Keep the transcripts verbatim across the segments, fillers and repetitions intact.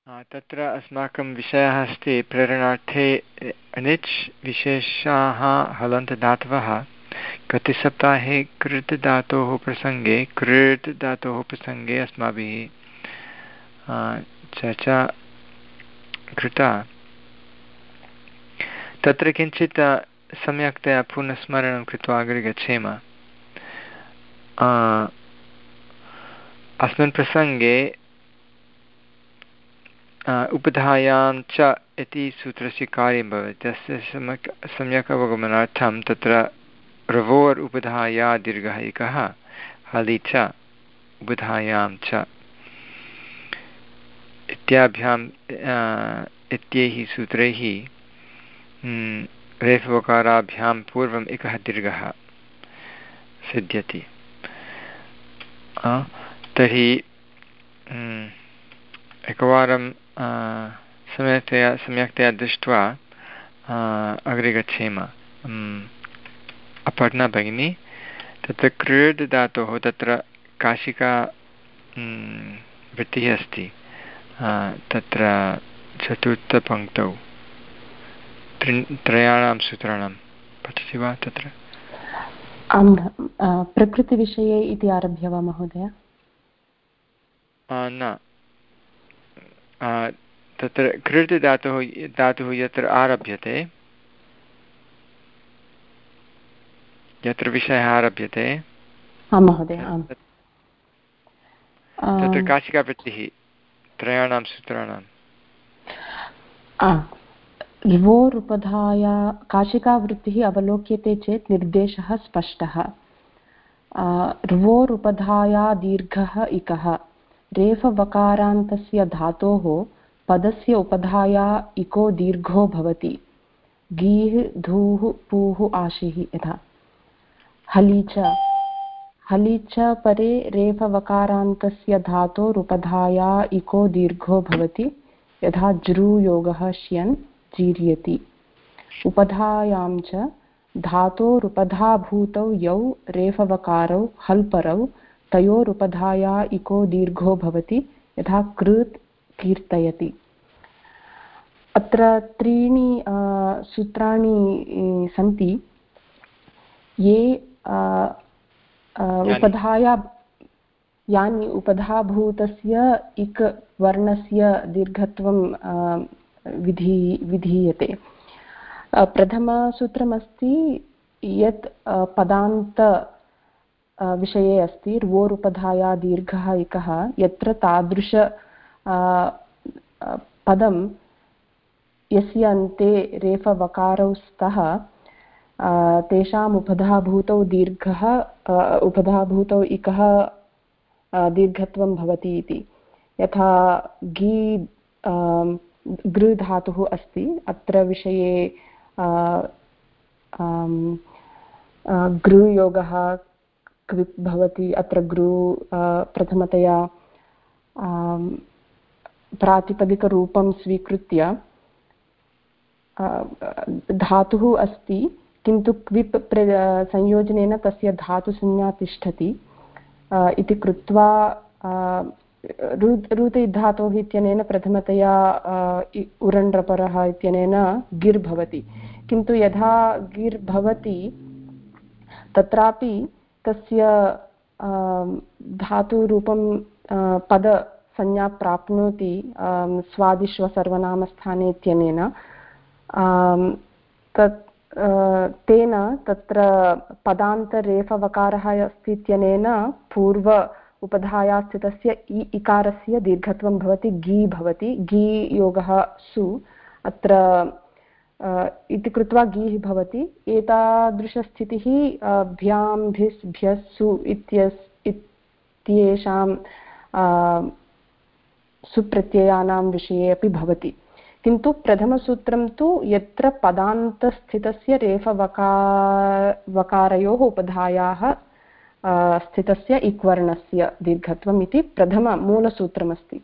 तत्र अस्माकं विषयः अस्ति प्रेरणार्थे अनिच् विशेषाः हलन्तदातवः। गते सप्ताहे कृत् धातोः प्रसङ्गे कृत् धातोः प्रसङ्गे अस्माभिः चर्चा कृता। तत्र किञ्चित् सम्यक्तया पुनस्मरणं कृत्वा अग्रे गच्छेम। अस्मिन् प्रसङ्गे उपधायां च इति सूत्रस्य कार्यं भवति। तस्य सम्यक् सम्यक् अवगमनार्थं तत्र रवोर् उपधाया दीर्घः एकः हलि च उपधायां च इत्याभ्याम् इत्यैः सूत्रैः रेफवकाराभ्यां पूर्वम् एकः दीर्घः सिद्ध्यति। तर्हि एकवारं सम्यक्तया सम्यक्तया दृष्ट्वा अग्रे गच्छेम। अपर्णा भगिनी, तत्र कृड् धातोः तत्र काशिका वृत्तिः अस्ति तत्र चतुर्थपङ्क्तौ त्रि त्रयाणां सूत्राणां पठति वा तत्र? आम्, प्रकृतिविषये इति आरभ्य वा महोदय? न, तत्र कृत् धातुः धातुः यत्र आरभ्यते, यत्र विषयः आरभ्यते तत्र काशिकावृत्तिः त्रयाणां सूत्राणां र्वोरुपधाया काशिकावृत्तिः अवलोक्यते चेत् निर्देशः स्पष्टः। र्वोरुपधाया दीर्घः इकः रेफवकारान्तस्य धातोः पदस्य उपधाया इको दीर्घो भवति। गीः धूः पूः आशिः यथा। हलि च हलि च परे रेफवकारान्तस्य धातोरुपधाया इको दीर्घो भवति यथा ज्रूयोगः श्यन् जीर्यति। उपधायां च धातोरुपधाभूतौ यौ रेफवकारौ हल्परौ तयोरुपधाया इको दीर्घो भवति यथा कृत् कीर्तयति। अत्र त्रीणि सूत्राणि सन्ति ये उपधाया यानि उपधाभूतस्य इक् वर्णस्य दीर्घत्वं विधि विधीयते। प्रथमसूत्रमस्ति यत् पदान्त विषये अस्ति र्वोरुपधाया दीर्घः इकः यत्र तादृश पदं यस्य अन्ते रेफवकारौ स्तः तेषाम् उपधाभूतौ दीर्घः उपधाभूतौ इकः दीर्घत्वं भवति इति। यथा गी गृ धातुः अस्ति, अत्र विषये गृयोगः क्विप् भवति। अत्र गृ प्रथमतया प्रातिपदिकरूपं स्वीकृत्य धातुः अस्ति किन्तु क्विप् संयोजनेन तस्य धातुसंज्ञा तिष्ठति इति कृत्वा रुति धातोः इत्यनेन प्रथमतया उरण्ड्रपरः इत्यनेन गिर् भवति। किन्तु यदा गिर् भवति तत्रापि तस्य धातुरूपं पदसंज्ञा प्राप्नोति स्वादिश्वसर्वनामस्थाने इत्यनेन। तत् तेन तत्र पदान्तरेफवकारः अस्ति इत्यनेन पूर्व उपधाया स्थितस्य इ इकारस्य दीर्घत्वं भवति गी भवति। गी योगः सु अत्र इति कृत्वा गीः भवति। एतादृशस्थितिः भ्यां भिस् भ्यस् सु इत्यस् इत्येषां सुप्रत्ययानां विषये अपि भवति। किन्तु प्रथमसूत्रं तु यत्र पदान्तस्थितस्य रेफवकार वकारयोः उपधायाः स्थितस्य इक्वर्णस्य दीर्घत्वम् इति प्रथममूलसूत्रमस्ति।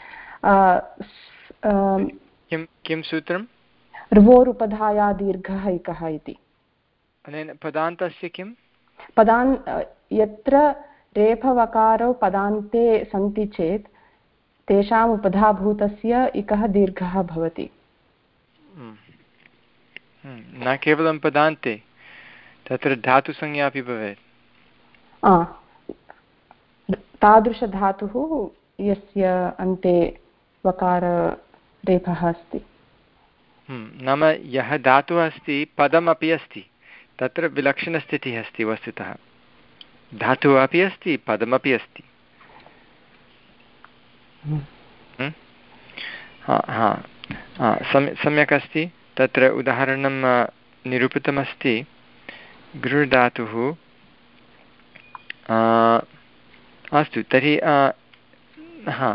किं किं सूत्रं? र्वोरुपधाया दीर्घः इकः इति। अनेन पदान्तस्य किं? पदान् यत्र रेफवकारौ पदान्ते सन्ति चेत् तेषाम् उपधाभूतस्य इकः दीर्घः भवति। न केवलं पदान्ते, तत्र धातुसंज्ञा अपि भवेत्। तादृशधातुः यस्य अन्ते वकाररेफः अस्ति। नाम यः धातुः अस्ति पदमपि अस्ति, तत्र विलक्षणस्थितिः अस्ति वस्तुतः। धातुः अपि अस्ति, पदमपि अस्ति। सम्यक् अस्ति। तत्र उदाहरणं निरूपितमस्ति। गृधातुः अस्तु, तर्हि हा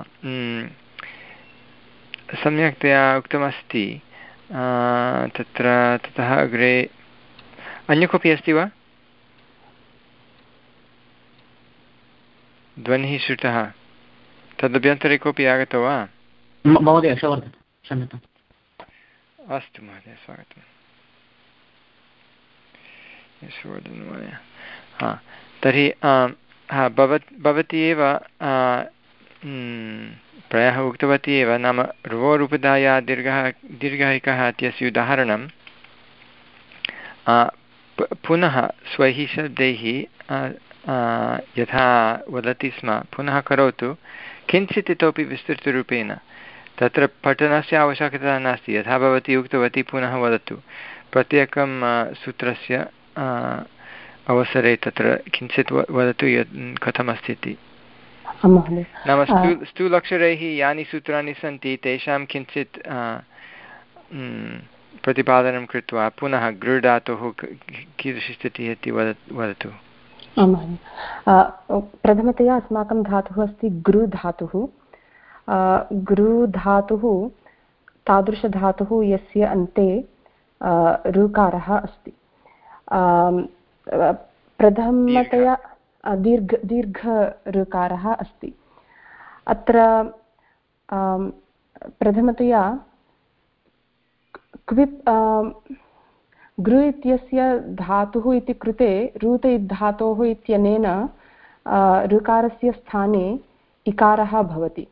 सम्यक्तया उक्तमस्ति। तत्र ततः अग्रे अन्य कोऽपि अस्ति वा? ध्वनिः श्रुतः। तदभ्यन्तरे कोऽपि आगतो वा? महोदय क्षम्यताम्। अस्तु महोदय, स्वागतम्। यशोवर्धनमहोदय। हा तर्हि हा भवत् भवती एव प्रायः उक्तवती एव। नाम रुवोरुपधाया दीर्घः दीर्घः इकः इत्यस्य उदाहरणं पुनः स्वैः शब्दैः यथा वदति स्म पुनः करोतु, किञ्चित् इतोपि विस्तृतरूपेण। तत्र पठनस्य आवश्यकता नास्ति। यथा भवती उक्तवती पुनः वदतु। प्रत्येकं सूत्रस्य अवसरे तत्र किञ्चित् वदतु यत् कथमस्ति इति। नाम स्थूल स्थूलक्षरैः यानि सूत्राणि सन्ति तेषां किञ्चित् प्रतिपादनं कृत्वा पुनः गृधातुः कीदृशी स्थितिः इति वद वदतु। प्रथमतया अस्माकं धातुः अस्ति गृधातुः। गृधातुः तादृशधातुः यस्य अन्ते ऋकारः अस्ति। प्रथमतया दीर्घ दीर्घ ऋकारः अस्ति। अत्र प्रथमतया क्विप् गृ इत्यस्य धातुः इति कृते रुत धातोः इत्यनेन ऋकारस्य स्थाने इकारः भवति।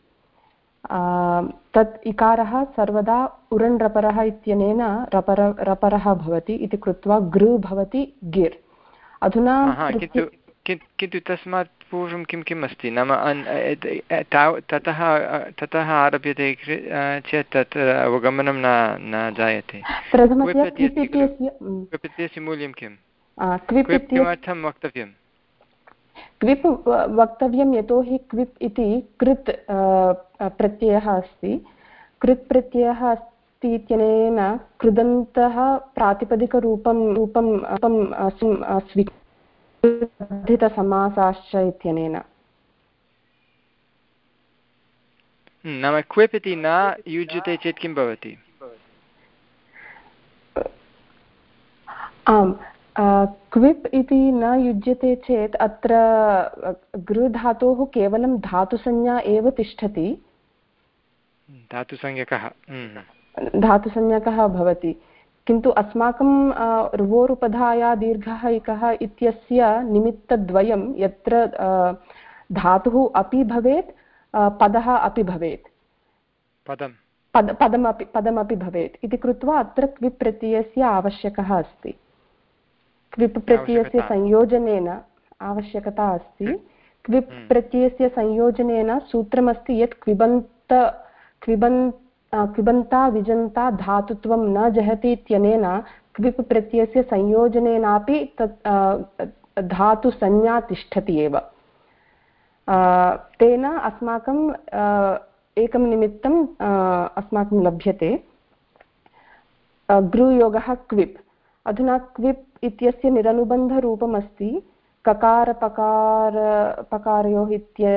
तत् इकारः सर्वदा उरण् रपरः इत्यनेन रपर रपरः भवति इति कृत्वा गृ भवति गिर्। अधुना किन्तु तस्मात् पूर्वं किं किम् अस्ति? नाम ततः ततः आरभ्यते चेत् तत् अवगमनं न न जायते। क्विप् मूल्यं किं? किमर्थं वक्तव्यं? क्विप् वक्तव्यं यतोहि क्विप् इति कृत् प्रत्ययः अस्ति। कृत् प्रत्ययः अस्ति इत्यनेन कृदन्तः प्रातिपदिकरूपं रूपं स्वीकृतसमासाश्च इत्यनेन। नाम क्विप् इति न युज्यते चेत् किं भवति? आम्, क्विप् इति न युज्यते चेत् अत्र गृधातोः केवलं धातुसंज्ञा एव तिष्ठति। धातुसंज्ञकः धातुसंज्ञकः भवति। किन्तु अस्माकं रुवोरुपधाया दीर्घः इकः इत्यस्य निमित्तद्वयं यत्र धातुः अपि भवेत् पदः अपि भवेत्, पदं पद पदमपि पदमपि भवेत् इति कृत्वा अत्र क्विप् प्रत्ययस्य आवश्यकः अस्ति। क्विप् प्रत्ययस्य संयोजनेन आवश्यकता अस्ति। क्विप् प्रत्ययस्य संयोजनेन सूत्रमस्ति यत् क्विबन्त क्विबन् क्विबन्ता विजन्ता धातुत्वं न जहति इत्यनेन क्विप् प्रत्ययस्य संयोजनेनापि तत् धातुसंज्ञा तिष्ठति एव। तेन अस्माकं एकं निमित्तं अस्माकं लभ्यते, गृयोगः क्विप्। अधुना क्विप् इत्यस्य निरनुबन्धरूपमस्ति ककार पकार पकारयोः इत्य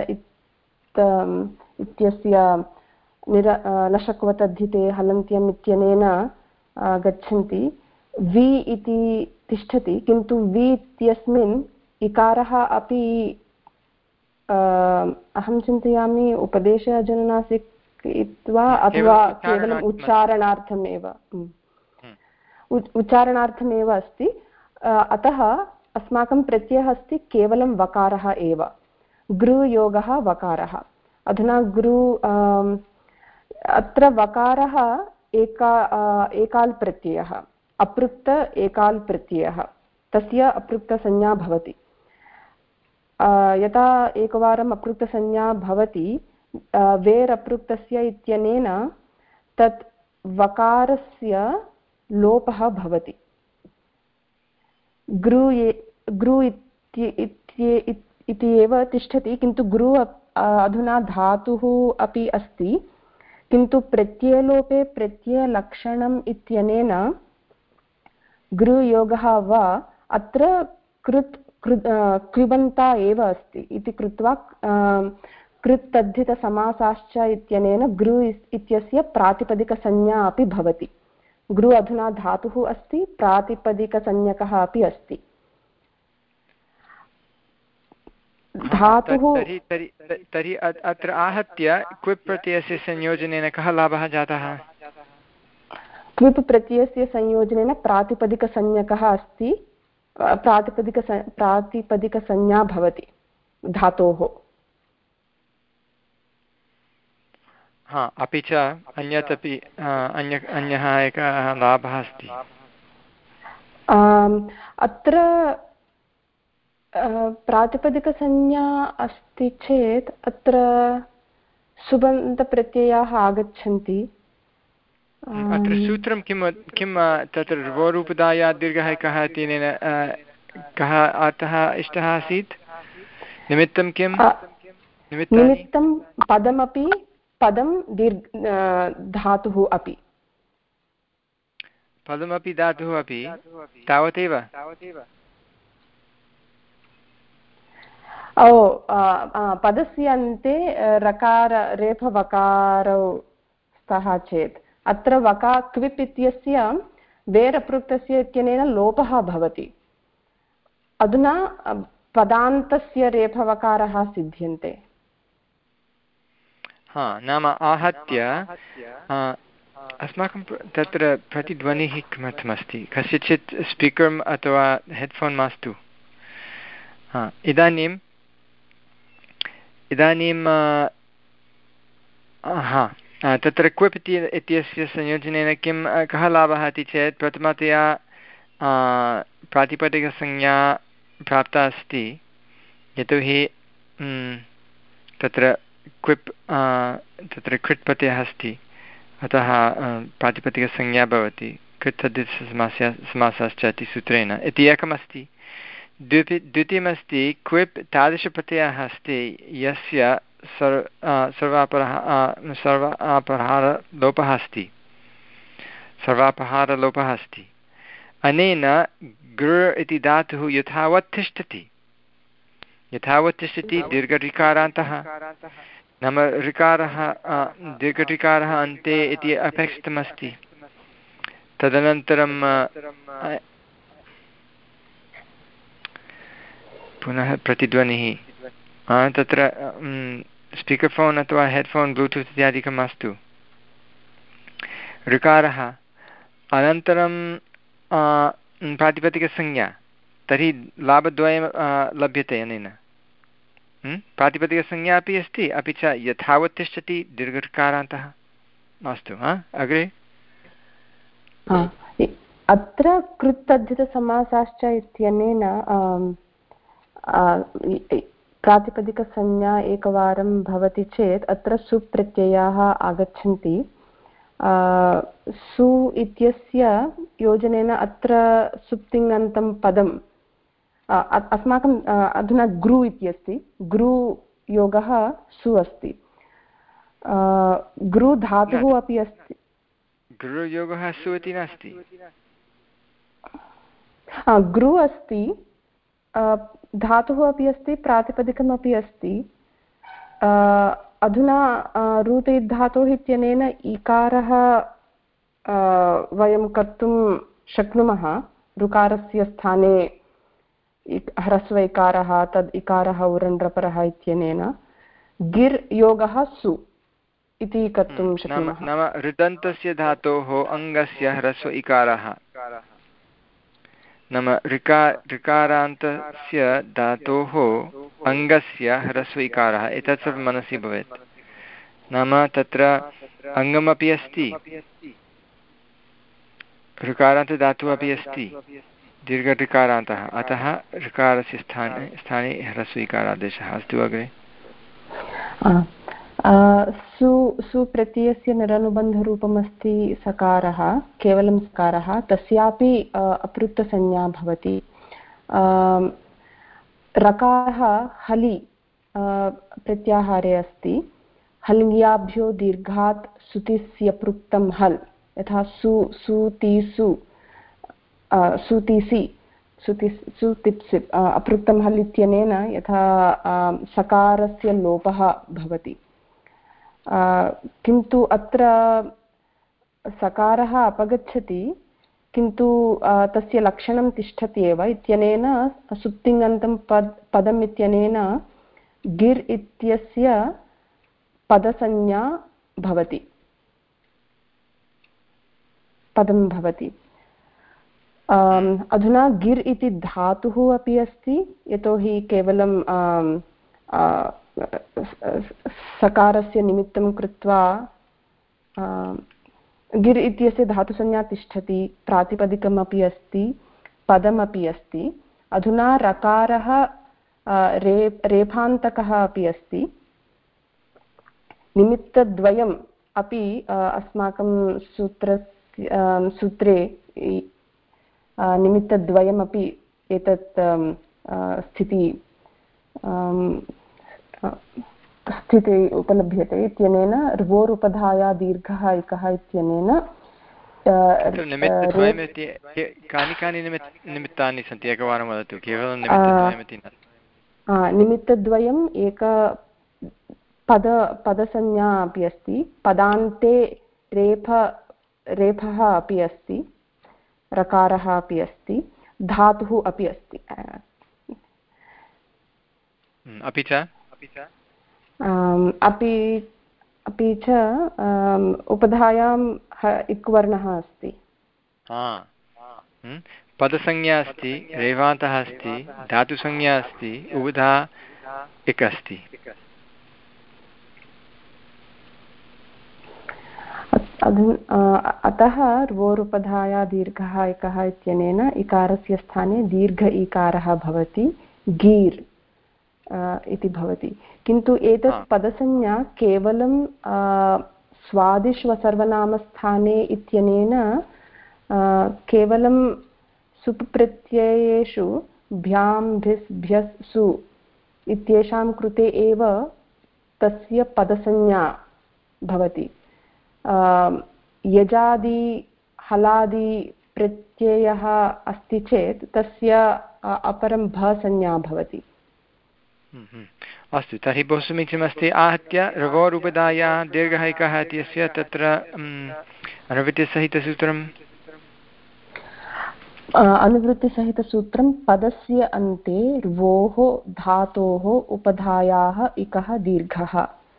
इत्यस्य निर लशक्वतद्धिते हलन्त्यम् इत्यनेन गच्छन्ति। वि इति तिष्ठति, किन्तु वि इत्यस्मिन् इकारः अपि अहं चिन्तयामि उपदेशजननासिक वा अथवा केवलम् उच्चारणार्थमेव उच्चारणार्थमेव अस्ति। अतः अस्माकं प्रत्ययः अस्ति केवलं वकारः एव, गृयोगः वकारः। अधुना गृ अत्र वकारः एका एकाल् प्रत्ययः, अपृक्त एकाल् प्रत्ययः, तस्य अपृक्तसंज्ञा भवति। यथा एकवारम् अपृक्तसंज्ञा भवति वेर् अपृक्तस्य इत्यनेन तत् वकारस्य लोपः भवति। गृ गृ इति एव तिष्ठति, किन्तु गृ अधुना धातुः अपि अस्ति, किन्तु प्रत्ययलोपे प्रत्ययलक्षणम् इत्यनेन गृयोगः वा अत्र कृत् कृबन्ता एव अस्ति इति कृत्वा कृत् तद्धितसमासाश्च इत्यनेन गृ इत्यस्य प्रातिपदिकसंज्ञा अपि भवति। गृ अधुना धातुः अस्ति, प्रातिपदिकसंज्ञकः अपि अस्ति। धातुः तर्हि अत्र आहत्य क्विप् प्रत्ययस्य संयोजनेन कः लाभः जातः? क्विप् प्रत्ययस्य संयोजनेन प्रातिपदिकसंज्ञकः अस्ति, प्रातिपदिक प्रातिपदिकसंज्ञा भवति धातोः। हा, अपि च अन्यत् अपि अन्य अन्यः एकः लाभः अस्ति। अत्र प्रातिपदिकसंज्ञा अस्ति चेत् अत्र सुबन्तप्रत्ययाः आगच्छन्ति। अत्र सूत्रं किं किं तत्र र्वोरूपदायात् दीर्घः कः इत्यनेन कः अर्थः इष्टः आसीत्? निमित्तं किं? निमित्तं पदमपि, पदं दीर्घ धातुः अपि। पदमपि धातुः अपि, तावदेव? ओ पदस्य अन्ते रकार रेफवकारौ स्तः चेत् अत्र वका क्विप् इत्यस्य वेरपृक्तस्य इत्यनेन लोपः भवति। अधुना पदान्तस्य रेफवकारः सिद्ध्यन्ते। हा, नाम आहत्य अस्माकं तत्र प्रतिध्वनिः किमर्थमस्ति? कस्यचित् स्पीकर् अथवा हेड्फोन् मास्तु। हा, इदानीम् इदानीं हा तत्र क्विप् इति इत्यस्य संयोजनेन किं कः लाभः इति चेत् प्रथमतया प्रातिपदिकसंज्ञा प्राप्ता अस्ति, यतोहि तत्र क्विप् तत्र कृत् प्रत्ययः अस्ति, अतः प्रातिपदिकसंज्ञा भवति कृत् तद्धितसमासः समासश्च इति सूत्रेण इति एकमस्ति। द्वितीय द्वितीयमस्ति क्विप् तादृशप्रत्ययः अस्ति यस्य सर् सर्वापरः सर्वापहारलोपः अस्ति सर्वापहारलोपः अस्ति। अनेन गृ इति धातुः यथावत् तिष्ठति यथावत् तिष्ठति दीर्घऋकारान्तः, नाम ऋकारः दीर्घऋकारः अन्ते इति अपेक्षितमस्ति। तदनन्तरं पुनः प्रतिध्वनिः तत्र स्पीकर् फ़ोन् अथवा हेड्फोन् ब्लूटूत् इत्यादिकं मास्तु। ऋकारः अनन्तरं प्रातिपदिकसंज्ञा, तर्हि लाभद्वयं लभ्यते अनेन। प्रातिपदिकसंज्ञा अपि अस्ति, अपि च यथावत् तिष्ठति दीर्घऋकारान्तः मास्तु। अग्रे अत्र कृत् तद्धितसमासाश्च इत्यनेन प्रातिपदिकसंज्ञा एकवारं भवति चेत् अत्र सुप्रत्ययाः आगच्छन्ति। सु इत्यस्य योजनेन अत्र सुप्तिङन्तं पदम् अस्माकं अधुना गृ इत्यस्ति, गृ योगः सु अस्ति, गृ धातुः अपि अस्ति। गृ योगः सु इति नास्ति, गृ अस्ति, धातुः अपि अस्ति, प्रातिपदिकमपि अस्ति। अधुना रूते धातोः इत्यनेन इकारः वयं कर्तुं शक्नुमः, ऋकारस्य स्थाने ह्रस्व इकारः, तद् इकारः उरण्ड्रपरः इत्यनेन गिर् योगः सु इति कर्तुं शक्नुमः। नाम ऋदन्तस्य धातोः अङ्गस्य ह्रस्व इकारः, नाम ऋका ऋकारान्तस्य धातोः अङ्गस्य ह्रस्व इकारः, एतत् सर्वं मनसि भवेत्। नाम तत्र अङ्गमपि अस्ति, ऋकारान्तदातुः अपि अस्ति, दीर्घऋकारान्तः, अतः ऋकारस्य स्थाने स्थाने ह्रस्वीकारादेशः। अस्तु अग्रे। सु सुप्रत्ययस्य निरनुबन्धरूपमस्ति सकारः, केवलं सकारः, तस्यापि अपृक्तसंज्ञा भवति। रकारः हलि प्रत्याहारे अस्ति, हल्ङ्याभ्यो दीर्घात् सुतिस्य पृक्तं हल्, यथा सु सुतिसु सुतिसि सुति सुतिप्सिप् अपृक्तं हल् इत्यनेन यथा सकारस्य लोपः भवति। किन्तु अत्र सकारः अपगच्छति, किन्तु तस्य लक्षणं तिष्ठति एव इत्यनेन सुप्तिङन्तं पद् पदम् इत्यनेन गिर् इत्यस्य पदसंज्ञा भवति, पदं भवति। अधुना गिर् इति धातुः अपि अस्ति, यतोहि केवलं सकारस्य निमित्तं कृत्वा गिर् इत्यस्य धातुसंज्ञा तिष्ठति, प्रातिपदिकमपि अस्ति, पदमपि अस्ति। अधुना रकारः रे रेफान्तकः अपि अस्ति, निमित्तद्वयम् अपि अस्माकं सूत्रस्य सूत्रे निमित्तद्वयमपि एतत् स्थिति स्थिते उपलभ्यते इत्यनेन ऋवोरुपधाया दीर्घः इकः इत्यनेन कानि कानि निमित्तानि सन्ति एकवारं वदतु। केवलं निमित्तद्वयमिति न, निमित्तद्वयम् एक पद पदसंज्ञा अपि अस्ति, पदान्ते रेफ रेफः अपि अस्ति, रकारः अपि अस्ति, धातुः अपि अस्ति। अपि च अपि अपि च उपधायां इक्वर्णः अस्ति। पदसंज्ञा अस्ति, रेवान्तः अस्ति, धातुसंज्ञा अस्ति, उबधा इक् अस्ति। अतः ऋवोरुपधाया दीर्घः इकः इत्यनेन इकारस्य स्थाने दीर्घ इकारः भवति, गीर् इति भवति। किन्तु एतत् पदसंज्ञा केवलं स्वादिष्वसर्वनामस्थाने इत्यनेन केवलं सुप् प्रत्ययेषु भ्यां भिस् भ्यस् सु इत्येषां कृते एव तस्य पदसंज्ञा भवति। यजादि हलादि प्रत्ययः अस्ति चेत् तस्य अपरं भसंज्ञा भवति। अस्तु, तर्हि बहु समीचीनमस्ति। आहत्य ऋवोरुपधायाः दीर्घः इकः इत्यस्य तत्र अनुवृत्तिसहितसूत्रम् अनुवृत्तिसहितसूत्रं पदस्य अन्ते ऋवोः धातोः उपधायाः इकः दीर्घः।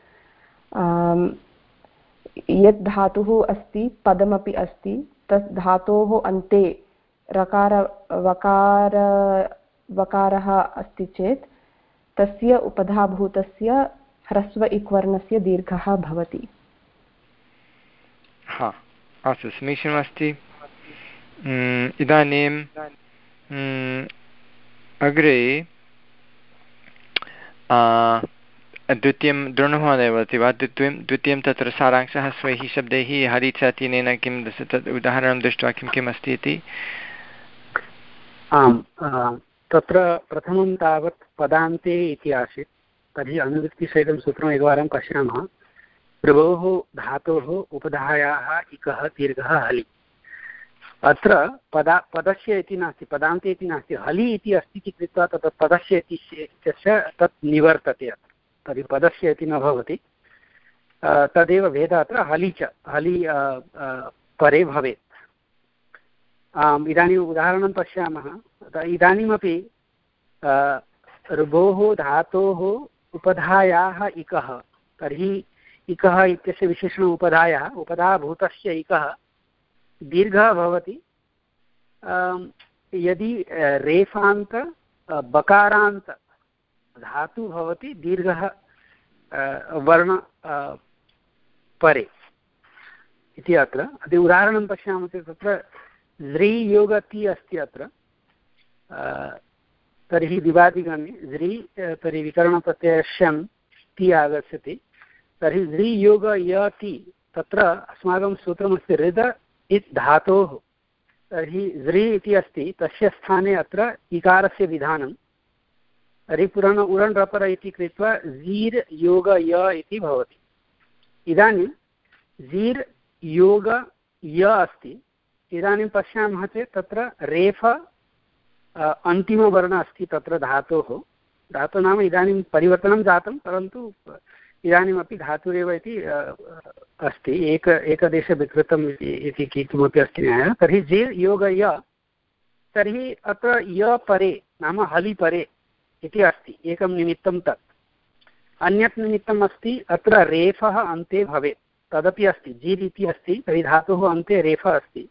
यत् धातुः अस्ति, पदमपि अस्ति, तत् धातोः अन्ते रकार वकार वकारः अस्ति चेत् तस्य उपधाभूतस्य ह्रस्व इक्वर्णस्य दीर्घः भवति। हा, अस्तु, समीचीनमस्ति। इदानीं अग्रे द्वितीयं द्रोणमहोदय वदति वा? द्वितीयं द्वितीयं तत्र सारांशः स्वैः शब्दैः हरि च इत्यनेन किं तत् उदाहरणं दृष्ट्वा किं किम् अस्ति इति। आम्, तत्र प्रथमं तावत् पदान्ते इति आसीत्। तर्हि अनुवृत्तिसहितं सूत्रम् एकवारं पश्यामः। ऋवोः धातोः उपधायाः इकः दीर्घः हलि। अत्र पदा पदस्य इति नास्ति, पदान्ते इति नास्ति, हलि इति अस्ति इति कृत्वा तत् पदस्य इत्यस्य तत् निवर्तते। तर्हि पदस्य इति न भवति, तदेव भेदः अत्र हलि च हलि परे भवेत्। इदानीम् उदाहरणं पश्यामः। इदानीमपि ऋभोः धातोः उपधायाः इकः, तर्हि इकः इत्यस्य विशेषणम् उपधायाः, उपधाभूतस्य इकः दीर्घः भवति यदि रेफान्त बकारान्त धातु भवति, दीर्घः वर्ण परे इति अत्र अति उदाहरणं पश्यामः चेत् तत्र झ्री योग ति अस्ति अत्र तर्हि दिवादिगणे झ्री तर्हि विकरणप्रत्ययः ति आगच्छति तर्हि झ्री योग य ति तत्र अस्माकं सूत्रमस्ति हृद इत् धातोः तर्हि झ्री इति अस्ति तस्य स्थाने अत्र इकारस्य विधानं तर्हि पुनः उरण् रपर इति कृत्वा झीर् योग य इति भवति। इदानीं झीर् योग य अस्ति इदानीं पश्यामः चेत् तत्र रेफ अन्तिमवर्णः अस्ति तत्र धातोः धातुः नाम इदानीं परिवर्तनं जातं परन्तु इदानीमपि धातुरेव इति अस्ति एक एकदेशविकृतम् इति किमपि अस्ति न्यायः। तर्हि झीर् योग य तर्हि अत्र य परे नाम हलि परे इति अस्ति एकं निमित्तं तत् अन्यत् निमित्तम् अस्ति अत्र रेफः अन्ते भवेत् तदपि अस्ति झीर् इति अस्ति तर्हि धातुः अन्ते रेफः अस्ति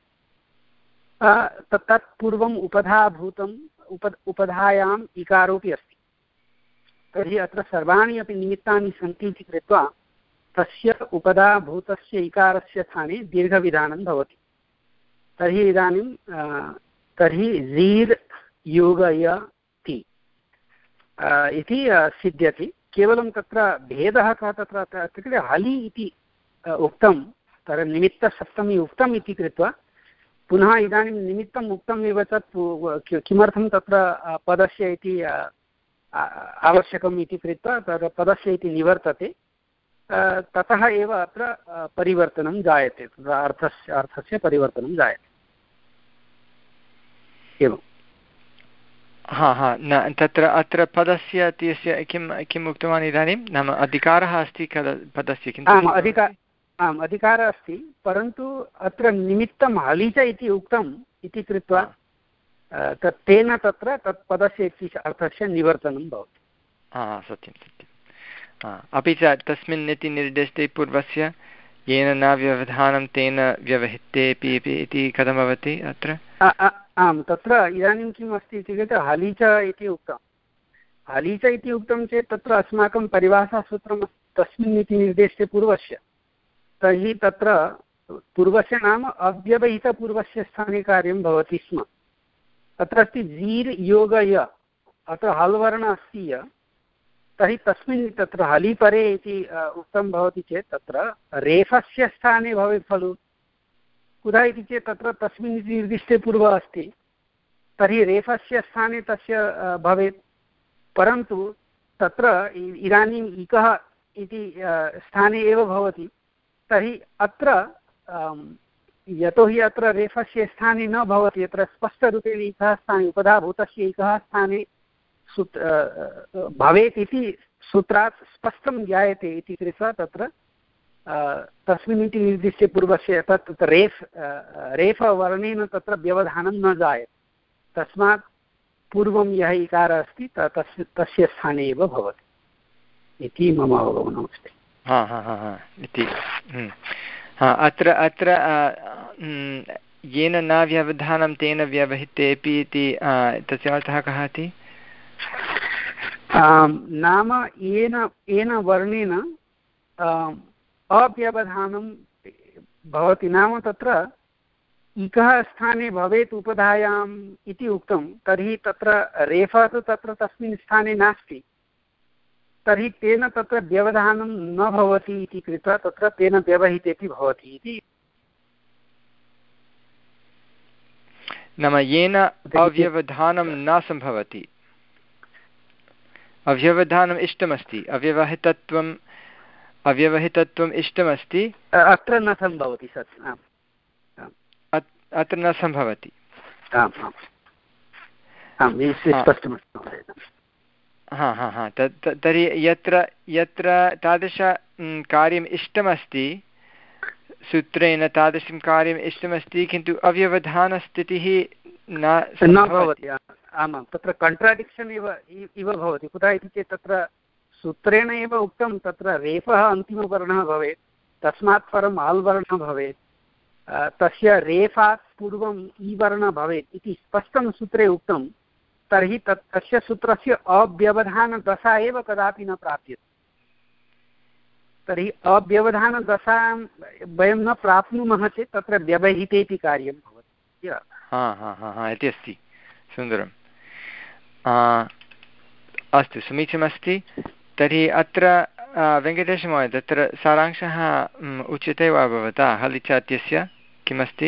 तत् पूर्वम् उपधाभूतम् उप उपधायाम् इकारोपि अस्ति तर्हि अत्र सर्वाणि अपि निमित्तानि सन्ति इति कृत्वा तस्य उपधाभूतस्य इकारस्य स्थाने दीर्घविधानं भवति। तर्हि इदानीं तर्हि झीर् योग य ति इति सिद्ध्यति। केवलं तत्र भेदः कः तत्र इत्युक्ते हलि इति उक्तं तत्र निमित्तसप्तमी उक्तम् इति कृत्वा पुनः इदानीं निमित्तम् उक्तम् एव तत् किमर्थं तत्र पदस्य इति आवश्यकम् इति कृत्वा तत्र पदस्य इति निवर्तते ततः एव अत्र परिवर्तनं जायते तत्र अर्थस्य अर्थस्य परिवर्तनं जायते एवं। हा हा न तत्र अत्र पदस्य इत्यस्य किं किम् उक्तवान् इदानीं नाम अधिकारः अस्ति खलु पदस्य किन्तु आम् अधिकार आम् अधिकारः अस्ति परन्तु अत्र निमित्तं हलि च इति उक्तम् इति कृत्वा तत् तेन तत्र तत् पदस्य इति अर्थस्य निवर्तनं भवति। हा सत्यं सत्यं अपि च तस्मिन् इति निर्दिष्टे पूर्वस्य येन न व्यवधानं तेन व्यवहितेऽपि इति कथं भवति अत्र? आम् तत्र इदानीं किम् अस्ति इत्युक्ते हलि च इति उक्तं हलि च इति उक्तं चेत् तत्र अस्माकं परिभाषासूत्रं तस्मिन् इति निर्दिष्टे पूर्वस्य तर्हि तत्र पूर्वस्य नाम अव्यवहितपूर्वस्य स्थाने कार्यं भवति स्म। अत्र अस्ति झीर् योग य अत्र हल् वर्णः अस्ति य तर्हि तस्मिन् तत्र हलि परे इति उक्तं भवति चेत् तत्र रेफस्य स्थाने भवेत् खलु कुतः इति चेत् तत्र तस्मिन् इति निर्दिष्टे पूर्वः अस्ति तर्हि रेफस्य स्थाने तस्य भवेत् परन्तु तत्र इदानीम् इकः इति स्थाने एव भवति तर्हि अत्र यतोहि अत्र रेफस्य स्थाने न भवति अत्र स्पष्टरूपेण इकः स्थाने उपधाभूतस्य इकः स्थाने सूत् भवेत् इति सूत्रात् स्पष्टं ज्ञायते इति कृत्वा तत्र तस्मिन् इति निर्दिश्य पूर्वस्य तत् रेफ् रेफवर्णेन तत्र व्यवधानं न जायते तस्मात् पूर्वं यः इकारः अस्ति तस्य तस्य स्थाने एव भवति इति मम अवगमनमस्ति। हा हा हा हा इति हा अत्र अत्र येन न व्यवधानं तेन व्यवहितेऽपि इति तस्य अर्थः कः इति? नाम येन येन वर्णेन अव्यवधानं भवति नाम तत्र इकः स्थाने भवेत् उपधायाम् इति उक्तं तर्हि तत्र रेफः तु तत्र तस्मिन् स्थाने नास्ति तर्हि तेन तत्र व्यवधानं न भवति इति कृत्वा तत्र तेन व्यवहितेऽपि भवति इति नाम येन अव्यवधानं न सम्भवति अव्यवधानम् इष्टमस्ति अव्यवहितत्वम् अव्यवहितत्वम् इष्टमस्ति अत्र न सम्भवति सत्यम् अत्र न सम्भवति हा हा हा तर्हि यत्र यत्र तादृश कार्यम् इष्टमस्ति सूत्रेण तादृशं कार्यम् इष्टमस्ति किन्तु अव्यवधानस्थितिः न भवति आमां तत्र कण्ट्राडिक्षन् इव इव भवति कुतः इति चेत् तत्र सूत्रेण एव उक्तं तत्र रेफः अन्तिमवर्णः भवेत् तस्मात् परम् आल् वर्णः भवेत् तस्य रेफात् पूर्वम् ई वर्णः भवेत् इति स्पष्टं सूत्रे उक्तं तर्हि तत् तस्य सूत्रस्य अव्यवधानदशा एव कदापि न प्राप्यते तर्हि अव्यवधानदशां वयं न प्राप्नुमः चेत् तत्र व्यवहितेपि कार्यं भवति। हा हा हा हा इति अस्ति। सुन्दरम्। अस्तु, समीचीनमस्ति। तर्हि अत्र वेङ्कटेशमहोदय, तत्र सारांशः उच्यते वा भवता हलिचा इत्यस्य किमस्ति?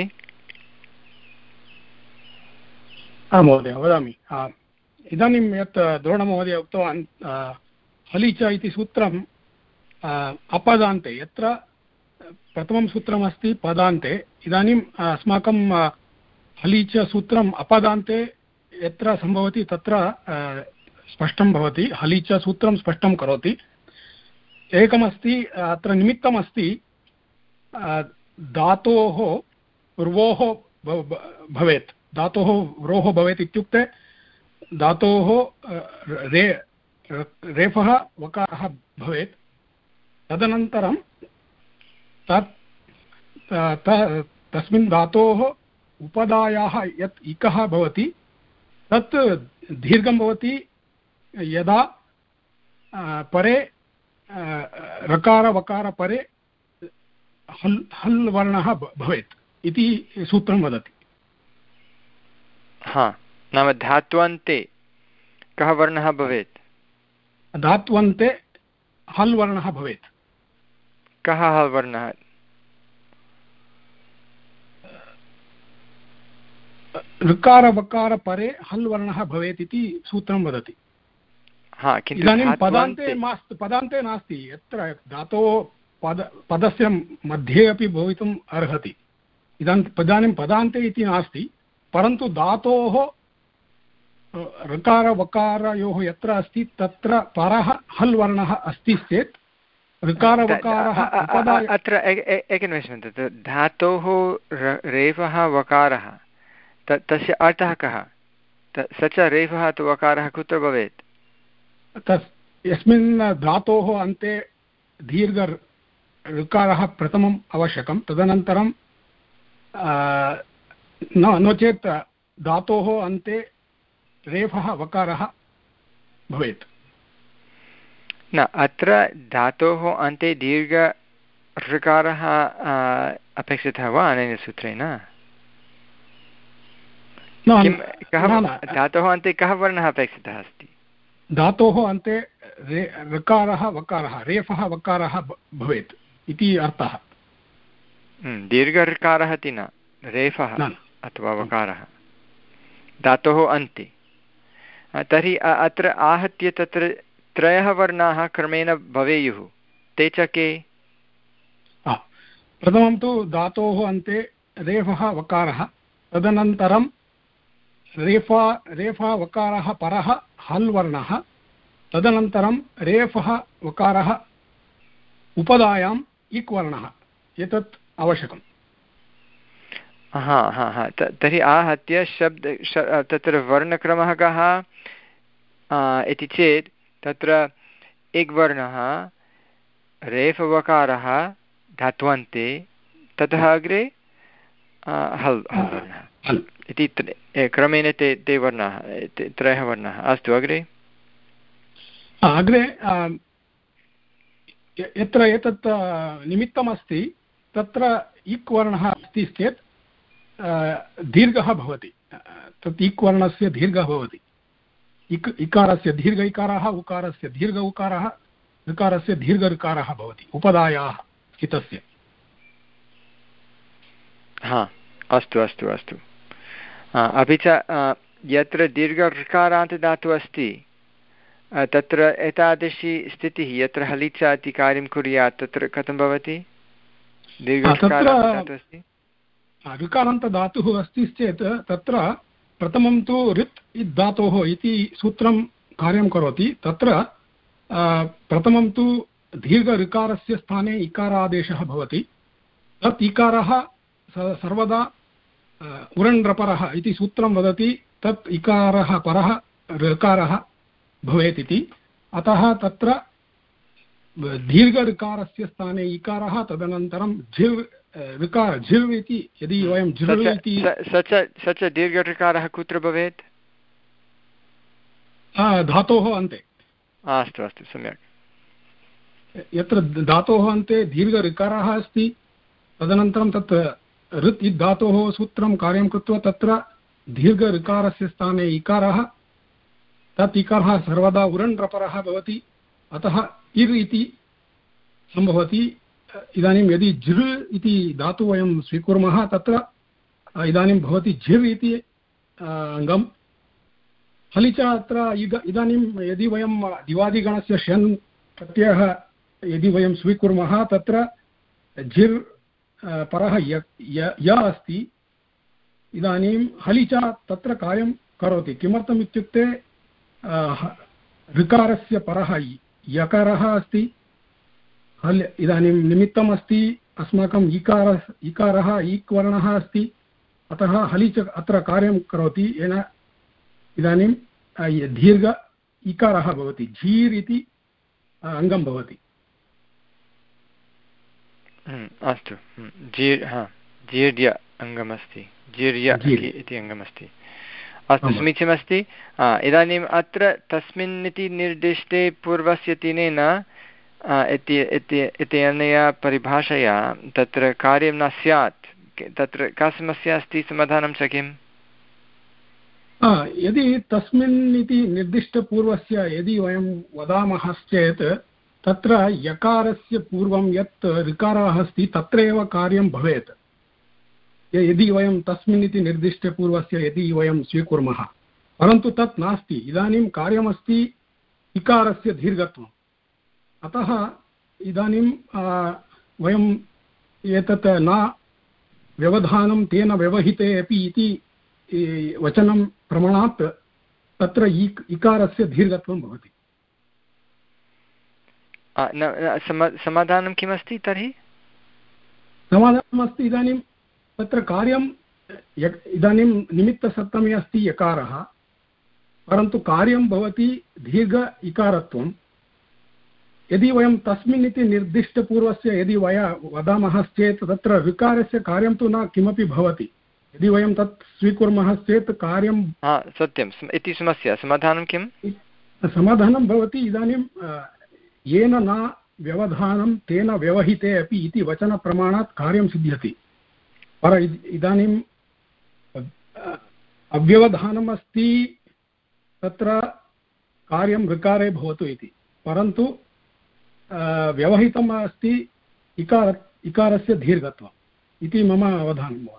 आं महोदय वदामि। इदानीं यत् द्रोणमहोदय उक्तवान् हलिच इति सूत्रम् अपदान्ते, यत्र प्रथमं सूत्रमस्ति पदान्ते, इदानीम् अस्माकं हलिच-सूत्रम् अपदान्ते यत्र सम्भवति तत्र स्पष्टं भवति, हलिच-सूत्रं स्पष्टं करोति। एकमस्ति अत्र निमित्तमस्ति, धातोः र्वोः भवेत्, धातोः व्रोः भवेत् इत्युक्ते धातोः रे रेफः वकारः भवेत्। तदनन्तरं तत् तस्मिन् धातोः उपधायाः यत् इकः भवति तत् दीर्घं भवति यदा परे रकारवकारपरे हल् हल् वर्णः भवेत् इति सूत्रं वदति। हा, नाम धात्वन्ते कः वर्णः भवेत्? धात्वन्ते हल् वर्णः भवेत्। कः हल् वर्णः? ऋकारवकारपरे हल् वर्णः भवेत् इति सूत्रं वदति। हा, किन्तु इदानीं पदान्ते मास्तु, पदान्ते नास्ति, यत्र धातोः पद पदस्य मध्ये अपि भवितुम् अर्हति। इदानीं इदानीं पदान्ते इति नास्ति, परन्तु धातोः ऋकारवकारयोः यत्र अस्ति तत्र परः हल् वर्णः अस्ति चेत् ऋकारवकारः अत्र एकनिमेषं, तत्र धातोः रेफः वकारः तस्य अर्थः कः? स च रेफः तु वकारः कुत्र भवेत्? तस् यस्मिन् धातोः अन्ते दीर्घ ऋकारः प्रथमम् आवश्यकं, तदनन्तरं न नो चेत् धातोः अन्ते रेफः वकारः भवेत्। न, अत्र धातोः अन्ते दीर्घ ऋकारः अपेक्षितः वा अनेन सूत्रेण? धातोः अन्ते कः वर्णः अपेक्षितः अस्ति? धातोः अन्ते ऋकारः वकारः रेफः वकारः भवेत् इति अर्थः। दीर्घऋकारः इति न, रेफः अथवा वकारः धातोः अन्ते। तर्हि अत्र आहत्य तत्र त्रयः वर्णाः क्रमेण भवेयुः, ते च के? प्रथमं तु धातोः अन्ते रेफः वकारः, तदनन्तरं रेफा रेफा वकारः परः हल् वर्णः, तदनन्तरं रेफः वकारः उपधायाम् इक् वर्णः, एतत् आवश्यकम्। हा हा हा तर्हि आहत्य शब्द तत्र वर्णक्रमः कः इति चेत् तत्र इक् वर्णः रेफवकारः धात्वन्ते, ततः अग्रे हल् हल् वर्णः इति क्रमेण ते ते वर्णाः, त्रयः वर्णाः। अस्तु, अग्रे अग्रे यत्र एतत् निमित्तमस्ति तत्र इक् वर्णः अस्ति चेत् दीर्घः भवति, तत् इक् वर्णस्य दीर्घः भवति। इक् इकारस्य दीर्घ इकारः, उकारस्य दीर्घ उकारः, ऋकारस्य दीर्घ ऋकारः भवति उपधायाः स्थितस्य। हा, अस्तु अस्तु अस्तु। अपि च यत्र दीर्घ ऋकारान्तदातुः अस्ति तत्र एतादृशी स्थितिः यत्र हलिचा इति कार्यं कुर्यात् तत्र कथं भवति? दीर्घ ऋकारान्तदातुः अस्ति, ऋकारान्तदातुः अस्ति चेत् तत्र प्रथमं तु ऋत् इत् धातोः इति सूत्रं कार्यं करोति। तत्र प्रथमं तु दीर्घ ऋकारस्य स्थाने इकारादेशः भवति। तत् इकारः सर्वदा उरण्ड्रपरः इति सूत्रं वदति, तत् इकारः परः ऋकारः भवेत् इति। अतः तत्र दीर्घ ऋकारस्य स्थाने इकारः, तदनन्तरं झिर् ऋकार झिर् इति यदि वयं झिर् इति स च दीर्घ ऋकारः कुत्र भवेत्? धातोः अन्ते। अस्तु अस्तु, सम्यक्। यत्र धातोः अन्ते दीर्घऋकारः अस्ति तदनन्तरं तत् ऋत् इत् धातोः सूत्रं कार्यं कृत्वा तत्र दीर्घऋकारस्य स्थाने इकारः तत् इकारः सर्वदा उरण्रपरः भवति अतः इर् इति सम्भवति। इदानीं यदि झृ इति धातु वयं स्वीकुर्मः तत्र इदानीं भवति झिर् इति अङ्गम्। हलि च अत्र इदानीं यदि वयं दिवादिगणस्य शन् प्रत्ययः यदि वयं स्वीकुर्मः तत्र झिर् परः य य अस्ति। इदानीं हलि च तत्र कार्यं करोति। किमर्थम् इत्युक्ते ऋकारस्य परः यकारः अस्ति। हल् इदानीं निमित्तम् अस्ति अस्माकम् इकार इकारः ईक् वर्णः अस्ति अतः हलि च अत्र कार्यं करोति येन इदानीं दीर्घ इकारः भवति झीर् इति अङ्गं भवति। अस्तु जीर् हा जीर्य अङ्गमस्ति जीर्य इति अङ्गमस्ति। अस्तु समीचीनमस्ति। इदानीम् अत्र तस्मिन् इति निर्दिष्टे पूर्वस्य तिनेन इत्यनया परिभाषया तत्र कार्यं न स्यात्। तत्र का समस्या अस्ति समाधानं च किम्? यदि तस्मिन् इति निर्दिष्टपूर्वस्य यदि वयं वदामश्चेत् तत्र यकारस्य पूर्वं यत् ऋकारः अस्ति तत्र एव कार्यं भवेत्। यदि वयं तस्मिन् इति निर्दिष्टपूर्वस्य यदि वयं स्वीकुर्मः परन्तु तत् नास्ति। इदानीं कार्यमस्ति इकारस्य दीर्घत्वम् अतः इदानीं वयं एतत् न व्यवधानं तेन व्यवहिते अपि इति वचनं प्रमाणात् तत्र इकारस्य दीर्घत्वं भवति। समाधानं किमस्ति तर्हि? समाधानमस्ति इदानीं तत्र कार्यं इदानीं निमित्तसप्तमी अस्ति यकारः परन्तु कार्यं भवति दीर्घ इकारत्वं। यदि वयं तस्मिन् इति निर्दिष्टपूर्वस्य यदि वयं वदामश्चेत् तत्र ऋकारस्य कार्यं तु न किमपि भवति। यदि वयं तत् स्वीकुर्मः चेत् कार्यं सत्यम् इति समस्या। समाधानं किम्? समाधानं भवति इदानीं येन न व्यवधानं तेन व्यवहिते अपि इति वचनप्रमाणात् कार्यं सिद्ध्यति। पर इदानीं अव्यवधानम् अस्ति तत्र कार्यं ऋकारे भवतु इति परन्तु व्यवहितम् अस्ति इकार इकारस्य दीर्घत्वम् इति मम अवधानं महोदय।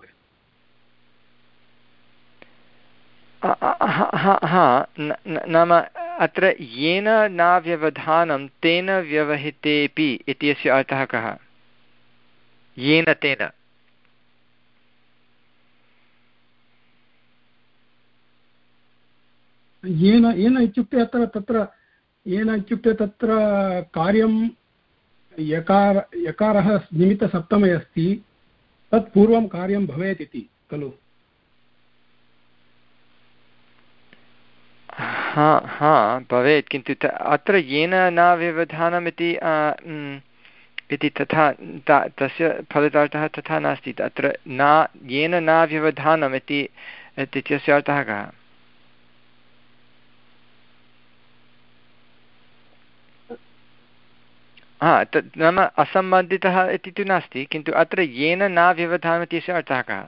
हा नाम अत्र येन न व्यवधानं तेन व्यवहितेऽपि इत्यस्य अर्थः कः? येन तेन येन येन इत्युक्ते अत्र तत्र येन इत्युक्ते तत्र कार्यं यकार यकारः निमित्तसप्तमे अस्ति तत् पूर्वं कार्यं भवेत् इति खलु? हा हा भवेत् किन्तु अत्र येन न व्यवधानम् इति इति तथा तस्य फलितार्थः तथा नास्ति। अत्र न येन न व्यवधानम् इति इत्यस्य अर्थः कः? हा तत् नाम असम्बन्धितः इति तु नास्ति किन्तु अत्र येन न व्यवधानम् इत्यस्य अर्थः कः?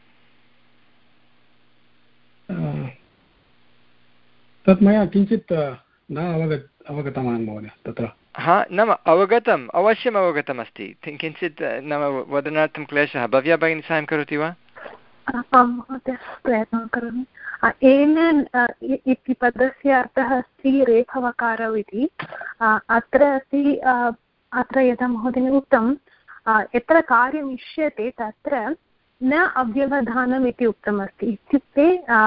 तत् मया किञ्चित् न अवगत अवगतवान् महोदय तत्र। हा नाम अवगतम् अवश्यम् अवगतमस्ति किञ्चित् नाम वदनार्थं क्लेशः। भव्या भगिनी साहाय्यं करोति वा? आं महोदय प्रयत्नं करोमि। येन इति पदस्य अर्थः अस्ति रेफवकारौ इति। अत्र अस्ति अत्र यथा महोदयेन उक्तं यत्र कार्यम् इष्यते तत्र न अव्यवधानम् इति उक्तमस्ति। इत्युक्ते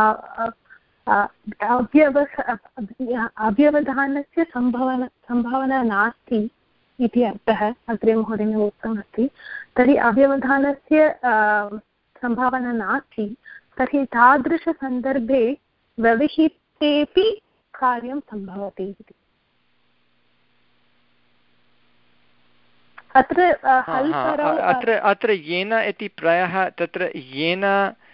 अव्यवस अव्यवधानस्य सम्भावना सम्भावना नास्ति इति अर्थः अग्रे महोदयेन उक्तमस्ति। तर्हि अव्यवधानस्य सम्भावना नास्ति तर्हि तादृशसन्दर्भे व्यवहितेऽपि कार्यं सम्भवति इति। अत्र अत्र अत्र येन इति प्रायः तत्र येन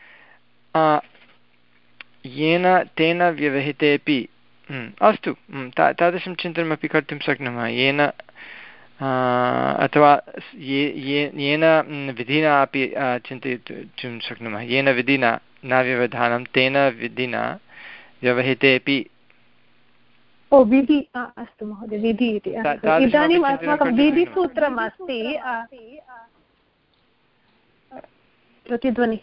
येन तेन व्यवहितेऽपि अस्तु तादृशं चिन्तनमपि कर्तुं शक्नुमः। येन अथवा ये येन विधिना अपि चिन्तयितुं शक्नुमः येन विधिना न व्यवधानं तेन विधिना व्यवहितेऽपि ओ विधि अस्तु महोदय विधि इति इदानीम् अस्माकं विधिसूत्रम् अस्ति प्रतिध्वनिः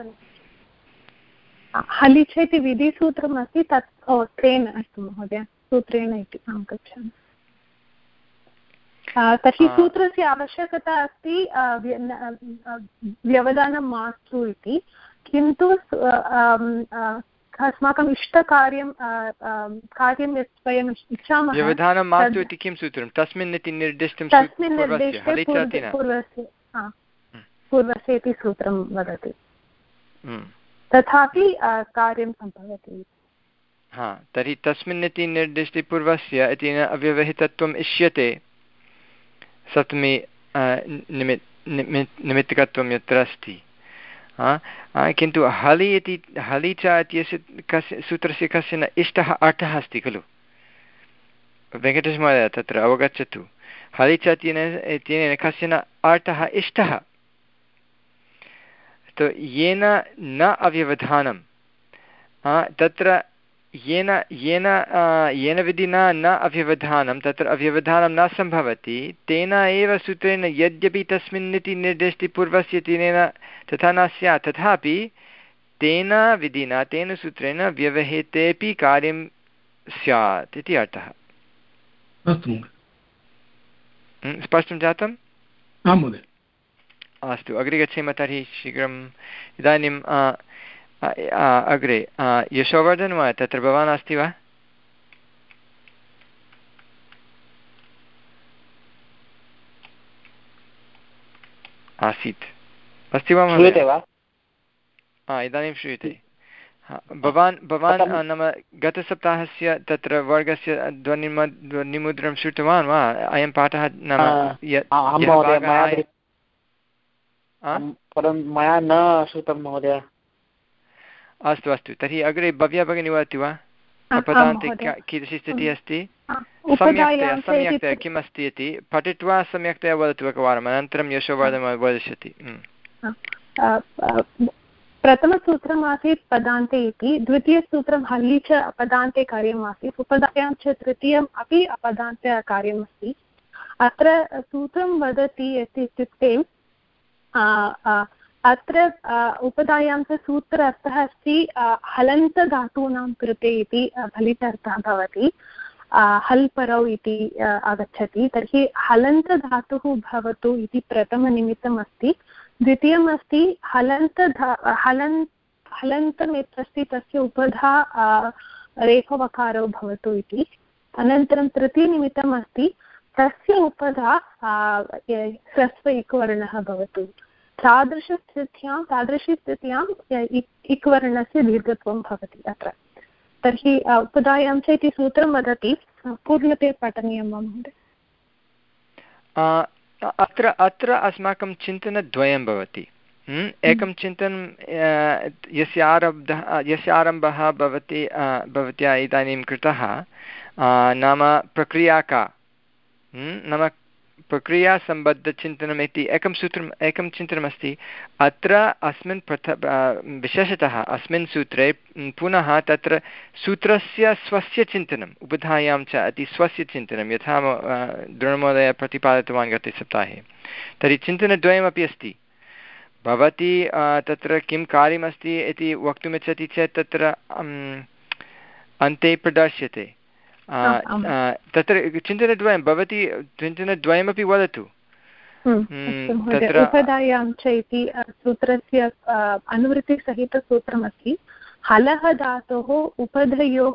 हलिच इति विधिसूत्रम् अस्ति तत् ओ तेन अस्तु महोदय सूत्रेण इति अहं गच्छामि तर्हि सूत्रस्य आवश्यकता अस्ति व्यवधानं मास्तु इति किन्तु अस्माकम् इष्टकार्यं कार्यं यत् वयम् इच्छामः व्यवधानं मास्तु इति किं सूत्रं तस्मिन् इति निर्दिष्टं तस्मिन् निर्दिष्टे पूर्वस्य पूर्वस्य इति सूत्रं वदति तथापि कार्यं सम्भवति हा तर्हि तस्मिन् इति निर्दिष्टे पूर्वस्य इति अव्यवहितत्वम् इष्यते सप्तमी निमित् निमित्तकत्वं यत्र अस्ति किन्तु हलि इति हलि च इत्यस्य कस्य सूत्रस्य कश्चन इष्टः अर्थः अस्ति खलु वेङ्कटेशमहोदय तत्र अवगच्छतु हलि च इत्यनेन कश्चन अर्थः इष्टः तो येन न अव्यवधानं तत्र येन येन येन विधिना न अव्यवधानं तत्र अव्यवधानं न सम्भवति तेन एव सूत्रेण यद्यपि तस्मिन् इति निर्दिष्टे पूर्वस्य तेन तथा न स्यात् तथापि तेन विधिना तेन सूत्रेण व्यवहितेऽपि कार्यं स्यात् इति अर्थः स्पष्टं जातम् आं महोदय अस्तु अग्रे गच्छेम तर्हि शीघ्रम् इदानीं अग्रे यशोवर्धन वा तत्र भवान् अस्ति वा आसीत् अस्ति वा श्रूयते वा इदानीं श्रूयते भवान् भवान् नाम गतसप्ताहस्य तत्र वर्गस्य ध्वनिम ध्वनिमुद्रं श्रुतवान् वा अयं पाठः नाम परं मया न श्रुतं महोदय अस्तु अस्तु तर्हि अग्रे भव्या भगिनी वदति वा अपदान्ते कीदृशी स्थितिः अस्ति सम्यक्तया सम्यक्तया किम् अस्ति इति पठित्वा सम्यक्तया वदतु एकवारम् अनन्तरं यशोवर्धन वदिष्यति प्रथमसूत्रमासीत् पदान्ते इति द्वितीयसूत्रं हलि च अपदान्ते कार्यम् आसीत् उपधायां च तृतीयम् अपि अपदान्ते कार्यमस्ति अत्र सूत्रं वदति इत्युक्ते अत्र उपधायां च सूत्र अर्थः अस्ति हलन्तधातूनां कृते इति फलितार्थः भवति हल् परौ इति आगच्छति तर्हि हलन्तधातुः भवतु इति प्रथमनिमित्तम् अस्ति द्वितीयम् अस्ति हलन्तधा हलन् हलन्तम् यत् तस्य उपधा रेफवकारौ भवतु इति अनन्तरं तृतीयनिमित्तम् अस्ति तस्य उपधा ह्रस्व इक्वर्णः भवतु तादृशस्थित्यां तादृशस्थित्यां इक्वर्णस्य दीर्घत्वं भवति अत्र तर्हि उपधायां च इति सूत्रं वदति पूर्णतया पठनीयं वा महोदय अत्र अत्र अस्माकं चिन्तनद्वयं भवति एकं चिन्तनं यस्य आरब्धः यस्य आरम्भः भवति भवत्या इदानीं कृतः नाम प्रक्रिया का नाम प्रक्रियासम्बद्धचिन्तनम् इति एकं सूत्रम् एकं चिन्तनमस्ति अत्र अस्मिन् प्रथ विशेषतः अस्मिन् सूत्रे पुनः तत्र सूत्रस्य स्वस्य चिन्तनम् उपधायां च अति स्वस्य चिन्तनं यथा द्रोणमहोदय प्रतिपादितवान् गते सप्ताहे तर्हि चिन्तनद्वयमपि अस्ति भवती तत्र किं कार्यमस्ति इति वक्तुमिच्छति चेत् तत्र अन्ते प्रदर्श्यते तत्र चिन्तनद्वयं भवती चिन्तनद्वयमपि वदतु उपधायां च इति सूत्रस्य अनुवृत्तिसहितसूत्रमस्ति हलः धातोः उपधयोः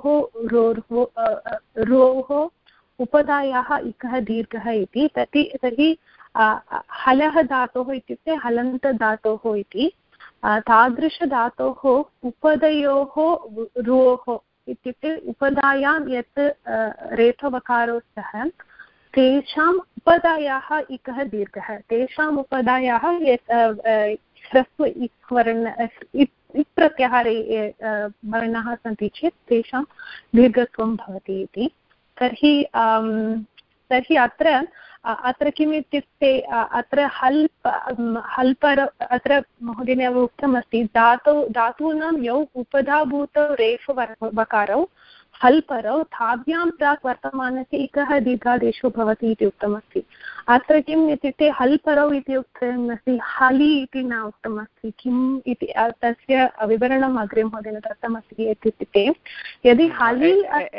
रोः उपधायाः इकः दीर्घः इति तर्हि तर्हि हलः धातोः इत्युक्ते हलन्तधातोः इति तादृशधातोः उपधयोः रोः इत्युक्ते उपधायां यत् रेफवकारो स्तः तेषाम् उपधायाः इकः दीर्घः तेषाम् उपधायाः यत् ह्रस्व इक् वर्ण इक् प्रत्याहारे वर्णाः सन्ति चेत् तेषां दीर्घत्वं भवति इति तर्हि तर्हि अत्र अत्र किम् इत्युक्ते अत्र हल् हल्पर अत्र महोदयेन उक्तमस्ति धातौ धातूनां यौ उपधाभूतौ रेफ वकारौ हल्परौ ताभ्यां प्राक् वर्तमानस्य इकः दीर्घादेशो भवति इति उक्तमस्ति। अत्र किम् इत्युक्ते हल्परौ इति उक्तमस्ति, हलि इति न उक्तमस्ति। किम् इति तस्य विवरणम् अग्रे महोदयेन दत्तमस्ति। इत्युक्ते यदि हलि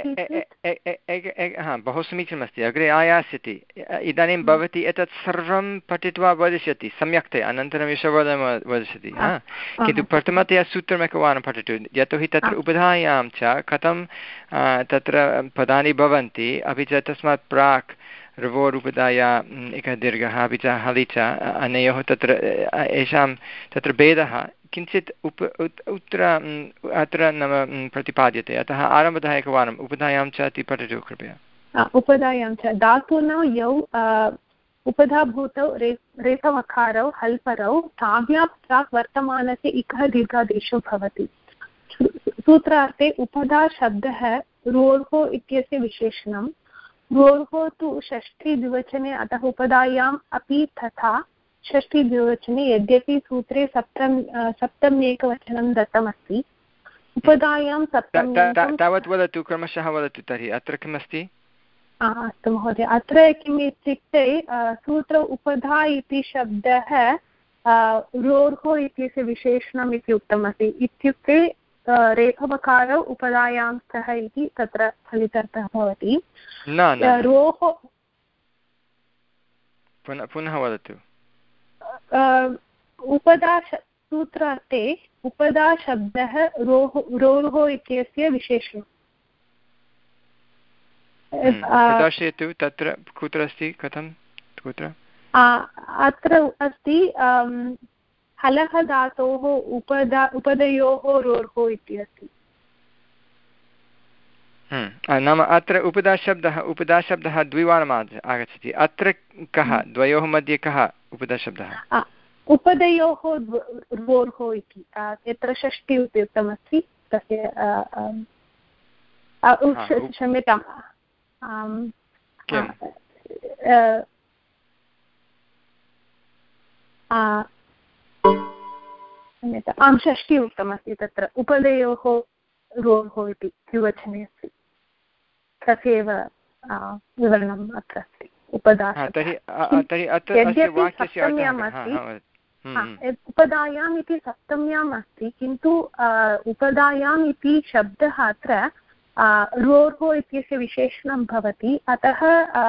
बहु समीचीनमस्ति, अग्रे आयास्यति। इदानीं भवती एतत् सर्वं पठित्वा वदिष्यति सम्यक्तया, अनन्तरं यशोवदं वदिष्यति। किन्तु प्रथमतया सूत्रमेकवारं पठतु, यतोहि तत्र उपधायां च कथं तत्र पदानि भवन्ति, अपि च तस्मात् प्राक् ऋवोरुपधाया एकः दीर्घः अपि च हलि च अनयोः तत्र येषां तत्र भेदः किञ्चित् उप उत्तर अत्र नाम प्रतिपाद्यते। अतः आरम्भतः एकवारम् उपधायां च इति पठतु कृपया। उपधायां च धातूनौ यौ उपधाभूतौ रे रेफवकारौ हल्परौ ताभ्यां प्राक् वर्तमानस्य इकः दीर्घादेशो भवति। सूत्रार्थे उपधा शब्दः रोर्हो इत्यस्य विशेषणं। रोर्हो तु षष्ठीद्विवचने अतः उपधायाम् अपि तथा षष्ठीद्विवचने, यद्यपि सूत्रे सप्तम सप्तम्येकवचनं दत्तमस्ति, उपधायां सप्तम्येकं तावत् वदतु, क्रमशः वदतु। तर्हि अत्र किमस्ति? अस्तु महोदय, अत्र किम् इत्युक्ते सूत्र उपधा इति शब्दः रोर्हो इत्यस्य विशेषणम् इति उक्तमस्ति। इत्युक्ते रेफवकारौ उपधायां स्तः इति तत्र फलितार्थः भवति। रोः पुनः वदतु। उपधा सूत्रार्थे उपधा शब्दः रोः रोर्हो इत्यस्य विशेषणम्। प्रदर्शयतु, तत्र कुत्र अस्ति, कथं, कुत्र? अत्र अस्ति हलः धातोः उपधा उपधयोः रोर्हो इति अस्ति। नाम अत्र उपधाशब्दः उपधाशब्दः द्विवारम् आगच्छति। अत्र कः द्वयोः मध्ये कः उपधाशब्दः? उपधयोः रोर्हो इति यत्र षष्ठी उपयुक्तमस्ति तस्य क्षम्यताम् आं षष्ठी उक्तमस्ति, तत्र उपधयोः रोर्हो इति द्विवचने अस्ति। तथैव विवरणम् अत्र अस्ति। उपधा यद्यपि सप्तम्याम् अस्ति, उपधायाम् इति सप्तम्याम् अस्ति, किन्तु उपधायाम् इति शब्दः अत्र रोर्हो इत्यस्य विशेषणं भवति। अतः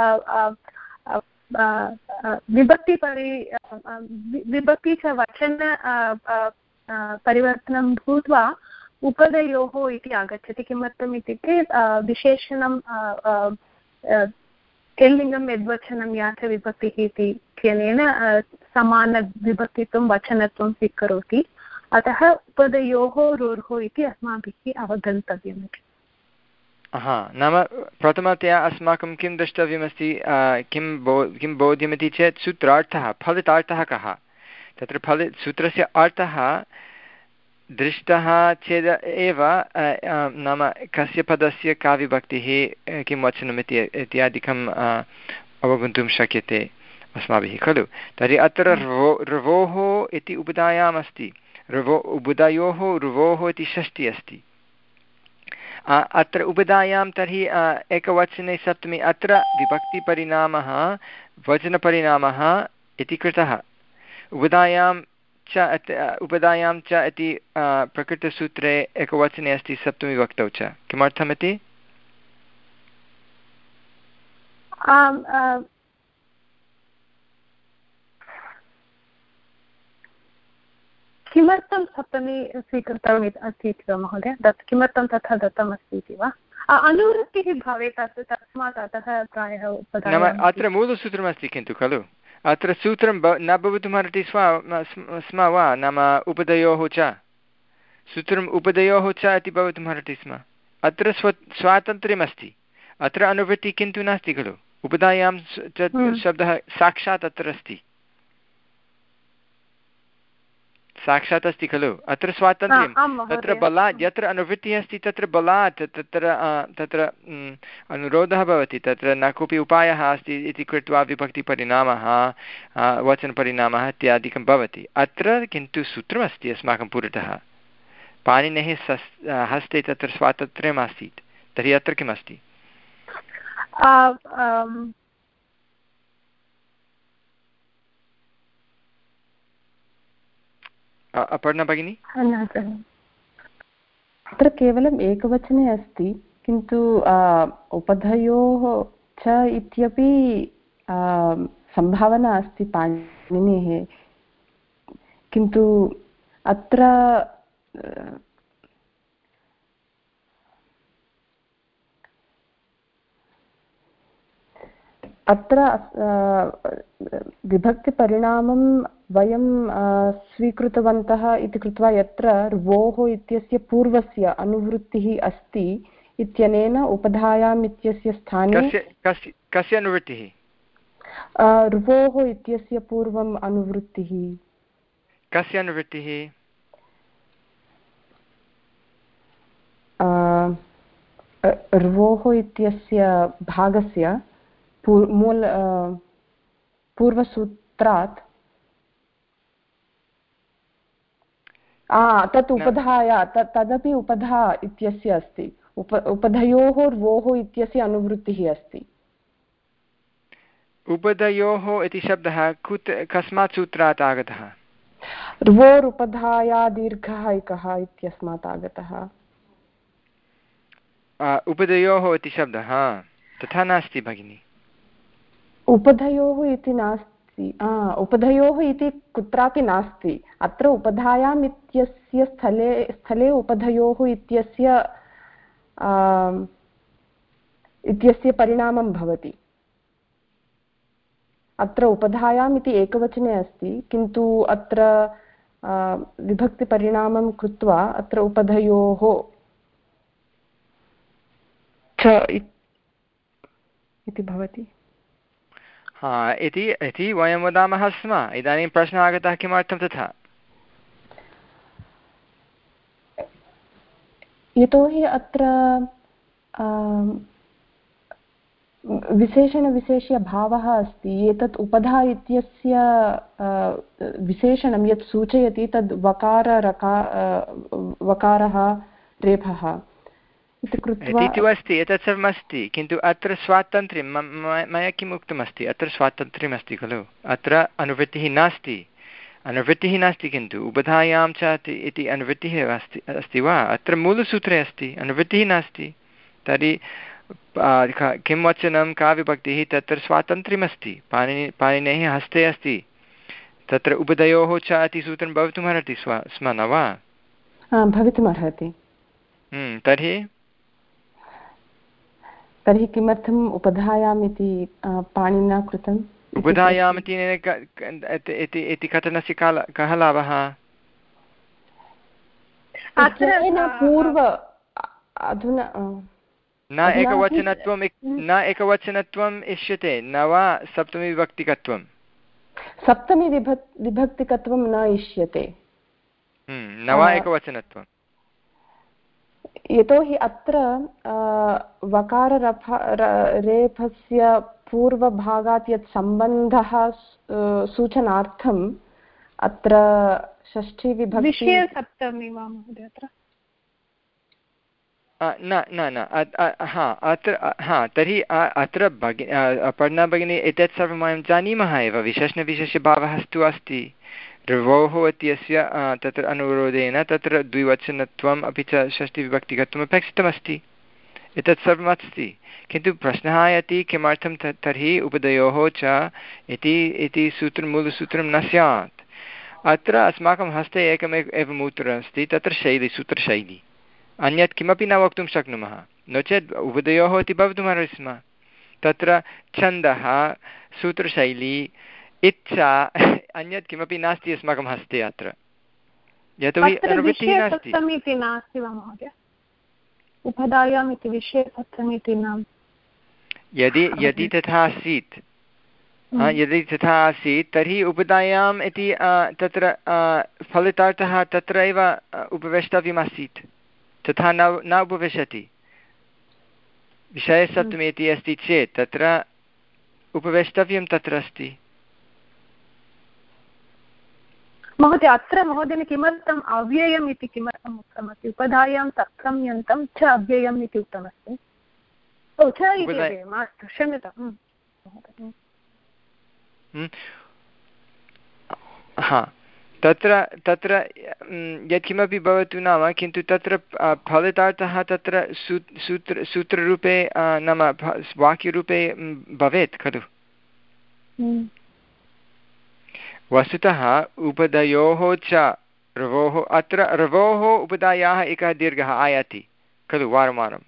विभक्तिपरि विभक्ति च वचन परिवर्तनं भूत्वा उपधयोः इति आगच्छति। किमर्थम् इत्युक्ते विशेषणं स्त्रीलिङ्गं यद्वचनं या च विभक्तिः इति इत्यनेन समानविभक्तित्वं वचनत्वं स्वीकरोति। अतः उपधयोः रोर्हो इति अस्माभिः अवगन्तव्यम् इति। हा, नाम प्रथमतया अस्माकं किं द्रष्टव्यमस्ति, किं बो किं बोध्यमिति चेत् सूत्रार्थः फलितार्थः कः। तत्र फलि सूत्रस्य अर्थः दृष्टः चेद् एव नाम कस्य पदस्य का विभक्तिः, किं वचनमिति इत्यादिकम् अवगन्तुं शक्यते अस्माभिः खलु। तर्हि अत्र ऋवो ऋवोः इति उपधायाम् अस्ति, ऋवो उपधयोः ऋवोः इति षष्ठी अस्ति। अत्र उपधायां तर्हि एकवचने सप्तमी, अत्र विभक्तिपरिणामः वचनपरिणामः इति कृतः। उपधायां च उपधायां च इति प्रकृतसूत्रे एकवचने अस्ति, सप्तमी विभक्तौ च। किमर्थमिति? किमर्थं सप्तमी स्वीकृतम् अस्ति इति वा महोदय? दत् किमर्थं तथा दत्तमस्ति इति वा? अनुवृत्तिः भवेत् अत्र, तस्मात् अतः प्रायः नाम अत्र मूलसूत्रमस्ति किन्तु खलु। अत्र सूत्रं न भवितुमर्हति स्म स्म वा, नाम उपधयोः च, सूत्रम् उपधयोः च इति भवितुमर्हति स्म। अत्र स्व स्वातन्त्र्यमस्ति, अत्र अनुवृत्तिः किन्तु नास्ति खलु। उपधायां शब्दः साक्षात् अत्र अस्ति, साक्षात् अस्ति खलु अत्र स्वातन्त्र्यं तत्र बलात् यत्र अनुवृत्तिः अस्ति तत्र बलात् तत्र तत्र अनुरोधः भवति तत्र न कोऽपि उपायः अस्ति इति कृत्वा विभक्तिपरिणामः वचनपरिणामः इत्यादिकं भवति अत्र किन्तु सूत्रमस्ति अस्माकं पुरतः पाणिनेः हस्ते तत्र स्वातन्त्र्यम् आसीत् तर्हि अत्र किमस्ति अपर्णा भगिनी अत्र केवलम् एकवचने अस्ति किन्तु उपधयोः च इत्यपि सम्भावना अस्ति पाणिनेः किन्तु अत्र अत्र विभक्तिपरिणामं वयं स्वीकृतवन्तः इति कृत्वा यत्र र्वोः इत्यस्य पूर्वस्य अनुवृत्तिः अस्ति इत्यनेन उपधायाम् इत्यस्य स्थाने कस्य अनुवृत्तिः र्वोः इत्यस्य पूर्वम् अनुवृत्तिः कस्य अनुवृत्तिः र्वोः इत्यस्य भागस्य मूल पूर्वसूत्रात् तत् उपधाया तदपि उपधा इत्यस्य अस्ति उप उपधयोः र्वोः इत्यस्य अनुवृत्तिः अस्ति उपधयोः इति शब्दः कुत कस्मात् सूत्रात् आगतः र्वोरुपधाया दीर्घः इकः इत्यस्मात् आगतः उपधयोः इति शब्दः तथा नास्ति भगिनि उपधयोः इति नास्ति उपधयोः इति कुत्रापि नास्ति अत्र उपधायाम् इत्यस्य स्थले स्थले उपधयोः इत्यस्य इत्यस्य परिणामं भवति अत्र उपधायाम् इति एकवचने अस्ति किन्तु अत्र विभक्तिपरिणामं कृत्वा अत्र उपधयोः च इति भवति हा इति इति वयं वदामः स्म इदानीं प्रश्नः आगतः किमर्थं तथा यतोहि अत्र विशेषणविशेष्यभावः अस्ति एतत् उपधा इत्यस्य विशेषणं यत् सूचयति तद् वकार रका वकारः रेफः इति तु अस्ति एतत् सर्वमस्ति किन्तु अत्र स्वातन्त्र्यं मया किम् उक्तमस्ति अत्र स्वातन्त्र्यमस्ति खलु अत्र अनुवृत्तिः नास्ति अनुवृत्तिः नास्ति किन्तु उपधायां च इति अनुवृत्तिः अस्ति अस्ति वा अत्र मूलसूत्रे अस्ति अनुवृत्तिः नास्ति तर्हि किं वचनं का विभक्तिः तत्र स्वातन्त्र्यमस्ति पाणिनि पाणिनेः हस्ते अस्ति तत्र उपधयोः च इति सूत्रं भवितुमर्हति स्व स्म न वा भवितुमर्हति तर्हि तर्हि किमर्थम् उपधायाम् इति पाणिना कृतम् उपधायाम् इति कथनस्य कः लाभः पूर्व अधुना न एकवचनत्वं न एकवचनत्वम् इष्यते न वा सप्तमीविभक्तिकत्वं सप्तमी विभक् विभक्तिकत्वं न इष्यते न वा एकवचनत्वं यतोहि अत्र वकाररफ रेफस्य पूर्वभागात् यत् सम्बन्धः सूचनार्थम् अत्र षष्ठीविभक्ति सप्तमी वा महोदय अत्र न न न हा अत्र हा तर्हि अत्र भगि अपर्णा भगिनी एतत् सर्वं वयं जानीमः एव विशेषणविशेषभावः तु अस्ति र्वोः इत्यस्य तत्र अनुरोधेन तत्र द्विवचनत्वम् अपि च षष्ठीविभक्तिकत्वम् अपेक्षितमस्ति एतत् सर्वमस्ति किन्तु प्रश्नः आयाति किमर्थं तर्हि उपधयोः च इति इति सूत्रं मूलसूत्रं न स्यात् अत्र अस्माकं हस्ते एकमेव एव सूत्रम् अस्ति तत्र शैली सूत्रशैली अन्यत् किमपि न वक्तुं शक्नुमः नो चेत् उपधयोः इति भवितुमर्हति स्म तत्र छन्दः सूत्रशैली इच्छा अन्यत् किमपि नास्ति अस्माकं हस्ते अत्र यतोहि अनुवृत्तिः नास्ति नास्ति वा महोदय उपधायाम् इति विषये सप्तमीति नाम यदि यदि तथा आसीत् यदि तथा आसीत् तर्हि उपधायाम् इति तत्र फलितार्थः तत्र एव उपवेष्टव्यमासीत्, तथा न न उपविशति। विषयसप्तमी इति अस्ति चेत् तत्र उपवेष्टव्यं तत्र अस्ति। महोदय अत्र महोदय किमर्थम् अव्ययम् इति किमर्थम् उक्तमस्ति? उपधायां सप्तम्यन्तं च अव्ययम् इति उक्तमस्ति। ओ च इति अव्ययम्, अस्तु क्षम्यताम्। हा तत्र तत्र यत्किमपि भवतु नाम, किन्तु तत्र फलितार्थः तत्र सू सूत्र सूत्ररूपे नाम वाक्यरूपे भवेत् खलु। वस्तुतः उपधयोः च रवोः, अत्र रवोः उपधायाः एकः दीर्घः आयाति खलु वारं वारम्।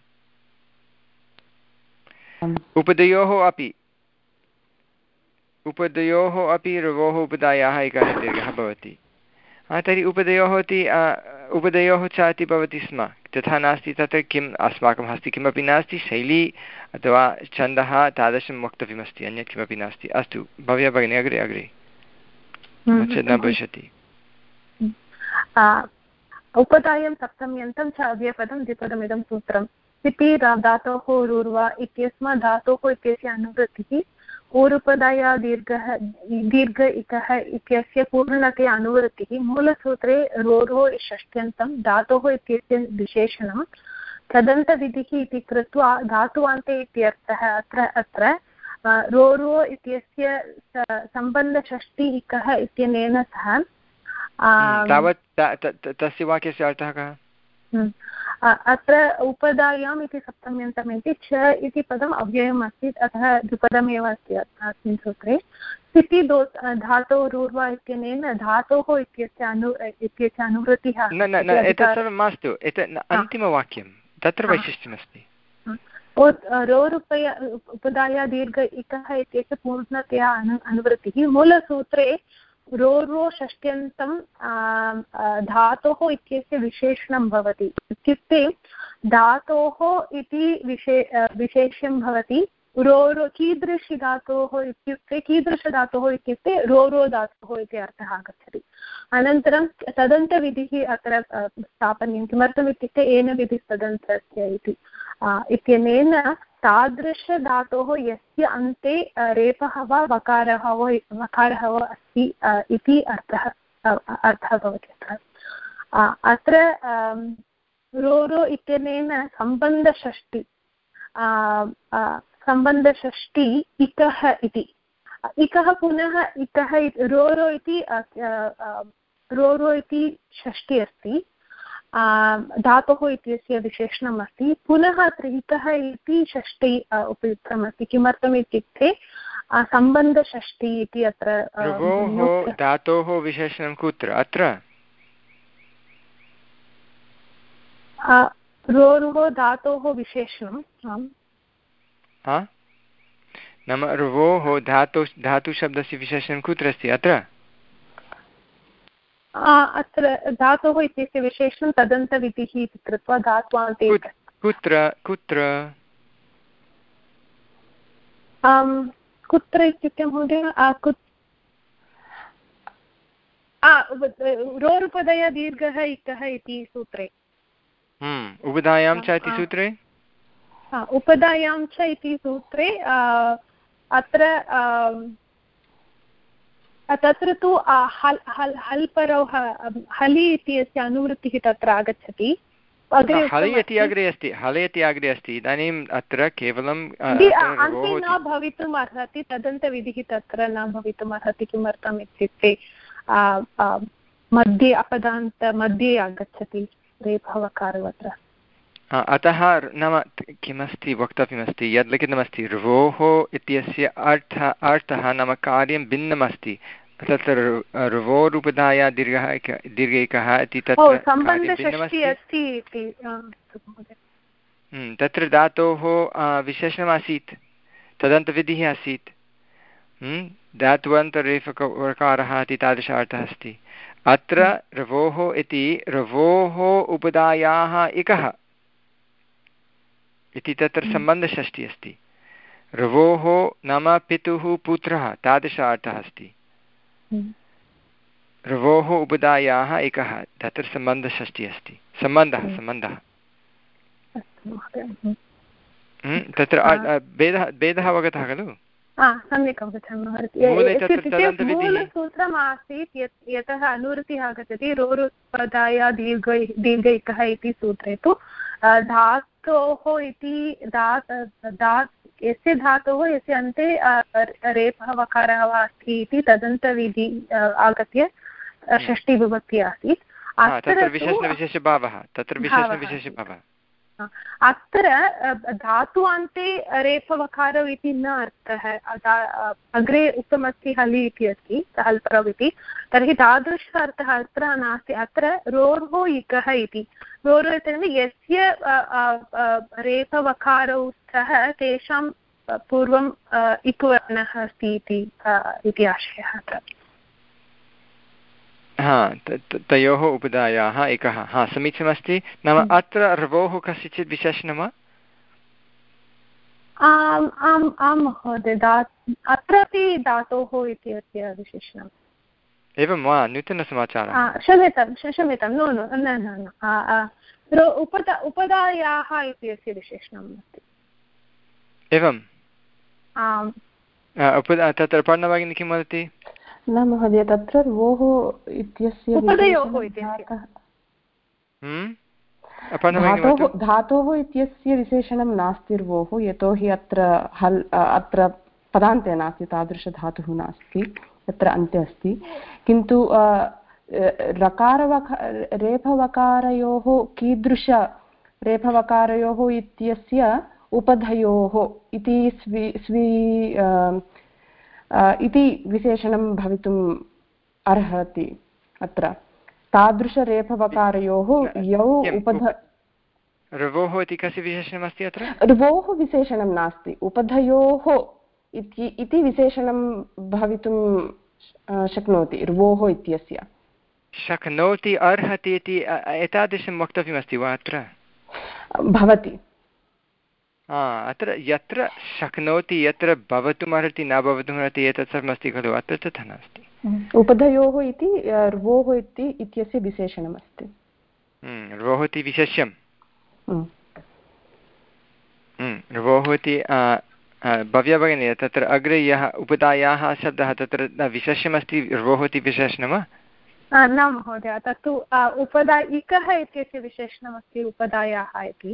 उपधयोः अपि उपधयोः अपि रवोः उपधायाः एकः दीर्घः भवति। तर्हि उपधयोः इति उपधयोः च इति भवति स्म, तथा नास्ति। तत्र किम् अस्माकं हस्ते किमपि नास्ति, शैली अथवा छन्दः तादृशं वक्तव्यमस्ति, अन्यत् किमपि नास्ति। अस्तु भव्या भगिनी अग्रे अग्रे चेत् न भविष्यति। उपधायां सप्तम्यन्तं च अव्ययपदं द्विपदमिदं सूत्रम् इति धातोः रूर्वा इत्यस्मात् धातोः इत्यस्य अनुवृत्तिः ऊरुपदाया दीर्घः दीर्घ इकः इत्यस्य पूर्णतया अनुवृत्तिः मूलसूत्रे रोरो षष्ट्यन्तं धातोः इत्यस्य विशेषणं तदन्तविधिः इति कृत्वा धातुवान्ते इत्यर्थः। अत्र अत्र रोरो इत्यस्य सम्बन्धषष्टि इकः इत्यनेन सह तावत् तस्य वाक्यस्य अर्थः कः? अत्र उपधायाम् इति सप्तम्यन्तम् इति च इति पदम् अव्ययम् अस्ति, अतः द्विपदमेव अस्ति अस्मिन् सूत्रे। स्थिति दो धातोः रूर्वा इत्यनेन धातोः इत्यस्य अनु इत्यस्य अनुवृत्तिः न न न एतत् सर्वं मास्तु, एतत् अन्तिमवाक्यं तत्र वैशिष्ट्यमस्ति। रोरुपय उपधाया दीर्घ इकः इत्यस्य पूर्णतया अनु अनुवृत्तिः मूलसूत्रे रोरो षष्ट्यन्तं धातोः इत्यस्य विशेषणं भवति। इत्युक्ते धातोः इति विशे विशेष्यं भवति। रोरो कीदृशी धातोः इत्युक्ते कीदृशधातोः इत्युक्ते रोरो धातोः इति अर्थः आगच्छति। अनन्तरं तदन्तविधिः अत्र स्थापनीयं। किमर्थम् इत्युक्ते येन विधिस्तदन्तस्य इति इत्यनेन तादृशधातोः यस्य अन्ते रेफः वा वकारः वा वकारः वा अस्ति इति अर्थः अर्थः भवति अत्र। अत्र रोरो इत्यनेन सम्बन्धषष्टि सम्बन्धषष्टि इकः इति इकः पुनः इकः रोरो इति रोरो इति षष्टि अस्ति, धातोः इत्यस्य विशेषणम् अस्ति। पुनः अत्र इकः इति षष्टि उपयुक्तमस्ति। किमर्थम् इत्युक्ते सम्बन्धषष्टि इति अत्र धातोः विशेषणं कुत्र? अत्र रोरुः धातोः विशेषणं नाम रुवोः धातु धातुशब्दस्य विशेषणं कुत्र अस्ति? अत्र अत्र धातोः इत्यस्य विशेषणं तदन्तविधिः इति कृत्वा धात्वान्ते कुत्र कुत्र कुत्र इत्युक्ते महोदय रोरुपदया दीर्घः इकः इति सूत्रे उपधायां च इति सूत्रे उपधायां च इति सूत्रे अत्र तत्र तु हल् हल् हल् परौ हलि इत्यस्य अनुवृत्तिः तत्र आगच्छति। हलि इति अग्रे अस्ति, हलि इति अग्रे अस्ति। इदानीम् अत्र केवलं अन्ते न भवितुम् अर्हति, तदन्तविधिः तत्र न भवितुम् अर्हति। किमर्थम् इत्युक्ते मध्ये अपदान्त मध्ये आगच्छति रेफवकारः अत्र। अतः नाम किमस्ति वक्तव्यमस्ति, यद् लिखितमस्ति रुवोः इत्यस्य अर्थः अर्थः नाम कार्यं भिन्नमस्ति। तत्र रुवोरुपधाया दीर्घः दीर्घैकः इति तत्र तत्र धातोः विशेषणमासीत्, तदन्तविधिः आसीत्। धात्वन्तरेफवकारः इति तादृश अर्थः अस्ति। अत्र रवोः इति रवोः उपधायाः इकः इति तत्र सम्बन्धषष्ठिः अस्ति। रवोः नाम पितुः पुत्रः तादृश अर्थः अस्ति। रवोः उपधायाः एकः तत्र सम्बन्धषष्टिः अस्ति सम्बन्धः सम्बन्धः तत्र भेदः भेदः अवगतः खलु? सम्यक् अवगतम्। मूलसूत्रम् आसीत् यतः अनुवृत्तिः आगच्छति रोरुत्पदाय दीर्घ दीर्घैकः इति सूत्रे तु धातोः इति धा यस्य धातोः यस्य अन्ते रेफः वकारः वा अस्ति इति तदन्तविधि आगत्य षष्टिविभक्तिः आसीत्। तत्र विशेषणविशेषभावः तत्र विशेषणविशेषभावः अत्र धातु अन्ते रेफवकारौ इति न अर्थः। अग्रे उक्तमस्ति हलि इति अस्ति हल्परौ इति, तर्हि तादृश अर्थः अत्र नास्ति। अत्र रोर्हो इकः इति रोर्हो इत्युक्ते यस्य रेफवकारौ स्तः तेषां पूर्वम् इक् वर्णः अस्ति इति आशयः अत्र। हा तयोः उपधायाः एकः हा समीचीनमस्ति। नाम अत्र रवोः कस्यचित् विशेषणं वा? आम् आम् आं महोदय अत्रापि धातोः इति अस्य विशेषणम्। एवं वा? नूतनसमाचारः। क्षम्यतां क्षम्यतां नो नो न न न उपदा उपधायाः इति अस्य विशेषणम् अस्ति। एवम् आम् तत्र पर्णभगिनी किं वदति? न महोदय तत्र रोः इत्यस्य धातोः इत्यस्य विशेषणं नास्ति रोः, यतोहि अत्र हल् अत्र पदान्ते नास्ति, तादृशधातुः नास्ति, तत्र अन्ते अस्ति। किन्तु रकारवका रेफवकारयोः कीदृश रेफवकारयोः इत्यस्य उपधयोः इति स्वी स्वी इति विशेषणं भवितुम् अर्हति। अत्र तादृशरेफवकारयोः यौ उपध रवोः इति कस्य विशेषणमस्ति? अत्र रवोः विशेषणं नास्ति, उपधयोः इति विशेषणं भवितुं शक्नोति। रवोः इत्यस्य शक्नोति अर्हति इति एतादृशं वक्तव्यमस्ति वा? अत्र भवति अत्र यत्र शक्नोति यत्र भवितुमर्हति न भवितुमर्हति एतत् सर्वमस्ति खलु, अत्र तथा नास्ति। उपधयोः इति रवोः इति इत्यस्य विशेषणमस्ति। रवोः इति विशेष्यं रवोः इति भव्या भगिनी तत्र अग्रे यः उपधायाः शब्दः तत्र विशेष्यमस्ति, रवोः इति विशेषणं वा? न महोदय तत्तु उपधा इकः इत्यस्य विशेषणमस्ति उपधायाः इति।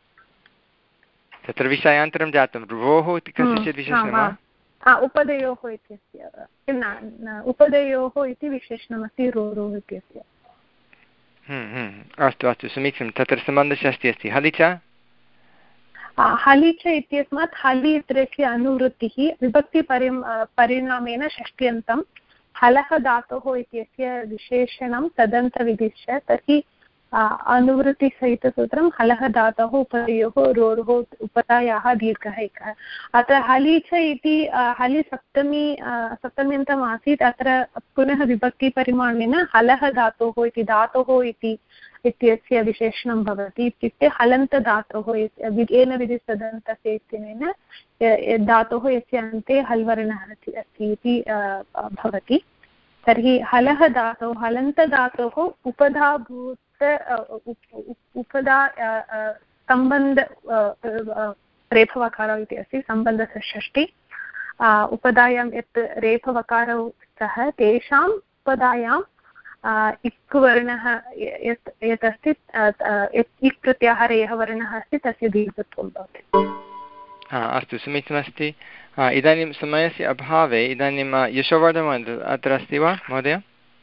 तत्र विषयान्तरं जातं। रवोः इति कस्यचित् विशेषणं वा? उपधयोः इत्यस्य न उपधयोः इति विशेषणमस्ति रोरोः इत्यस्य। अस्तु अस्तु समीचीनं। तत्र सम्बन्धषष्टिः अस्ति। हलि च हलि च इत्यस्मात् हलि इत्यस्य अनुवृत्तिः विभक्तिपरिम् परिणामेन षष्ट्यन्तं हलः धातोः इत्यस्य विशेषणं तदन्तविधिश्च, तर्हि अनुवृत्तिसहितसूत्रं हलः धातोः उपयोः रोरोः उपधायाः दीर्घः एकः। अत्र हलि च इति हलि सप्तमी सप्तम्यन्तम् आसीत्, अत्र पुनः विभक्तिपरिमाणेन हलः धातोः इति धातोः इति इत्यस्य विशेषणं भवति। इत्युक्ते हलन्तधातोः येन विधिस्तदन्तस्य इत्यनेन धातोः यस्य अन्ते हल्वर्णः अस्ति इति भवति। तर्हि हलः धातोः हलन्तधातोः उपधाभूत उपधा सम्बन्ध रेफवकारौ इति अस्ति, सम्बन्धस्य षष्टि। उपधायां यत् रेफवकारौ स्तः तेषाम् उपधायां इक् वर्णः यत् यत् अस्ति इक् प्रत्याहारे यः वर्णः अस्ति तस्य दीर्घत्वं भवति। अस्तु समीचीनमस्ति। इदानीं समयस्य अभावे इदानीं यशोवर्धन अत्र अस्ति वा महोदय?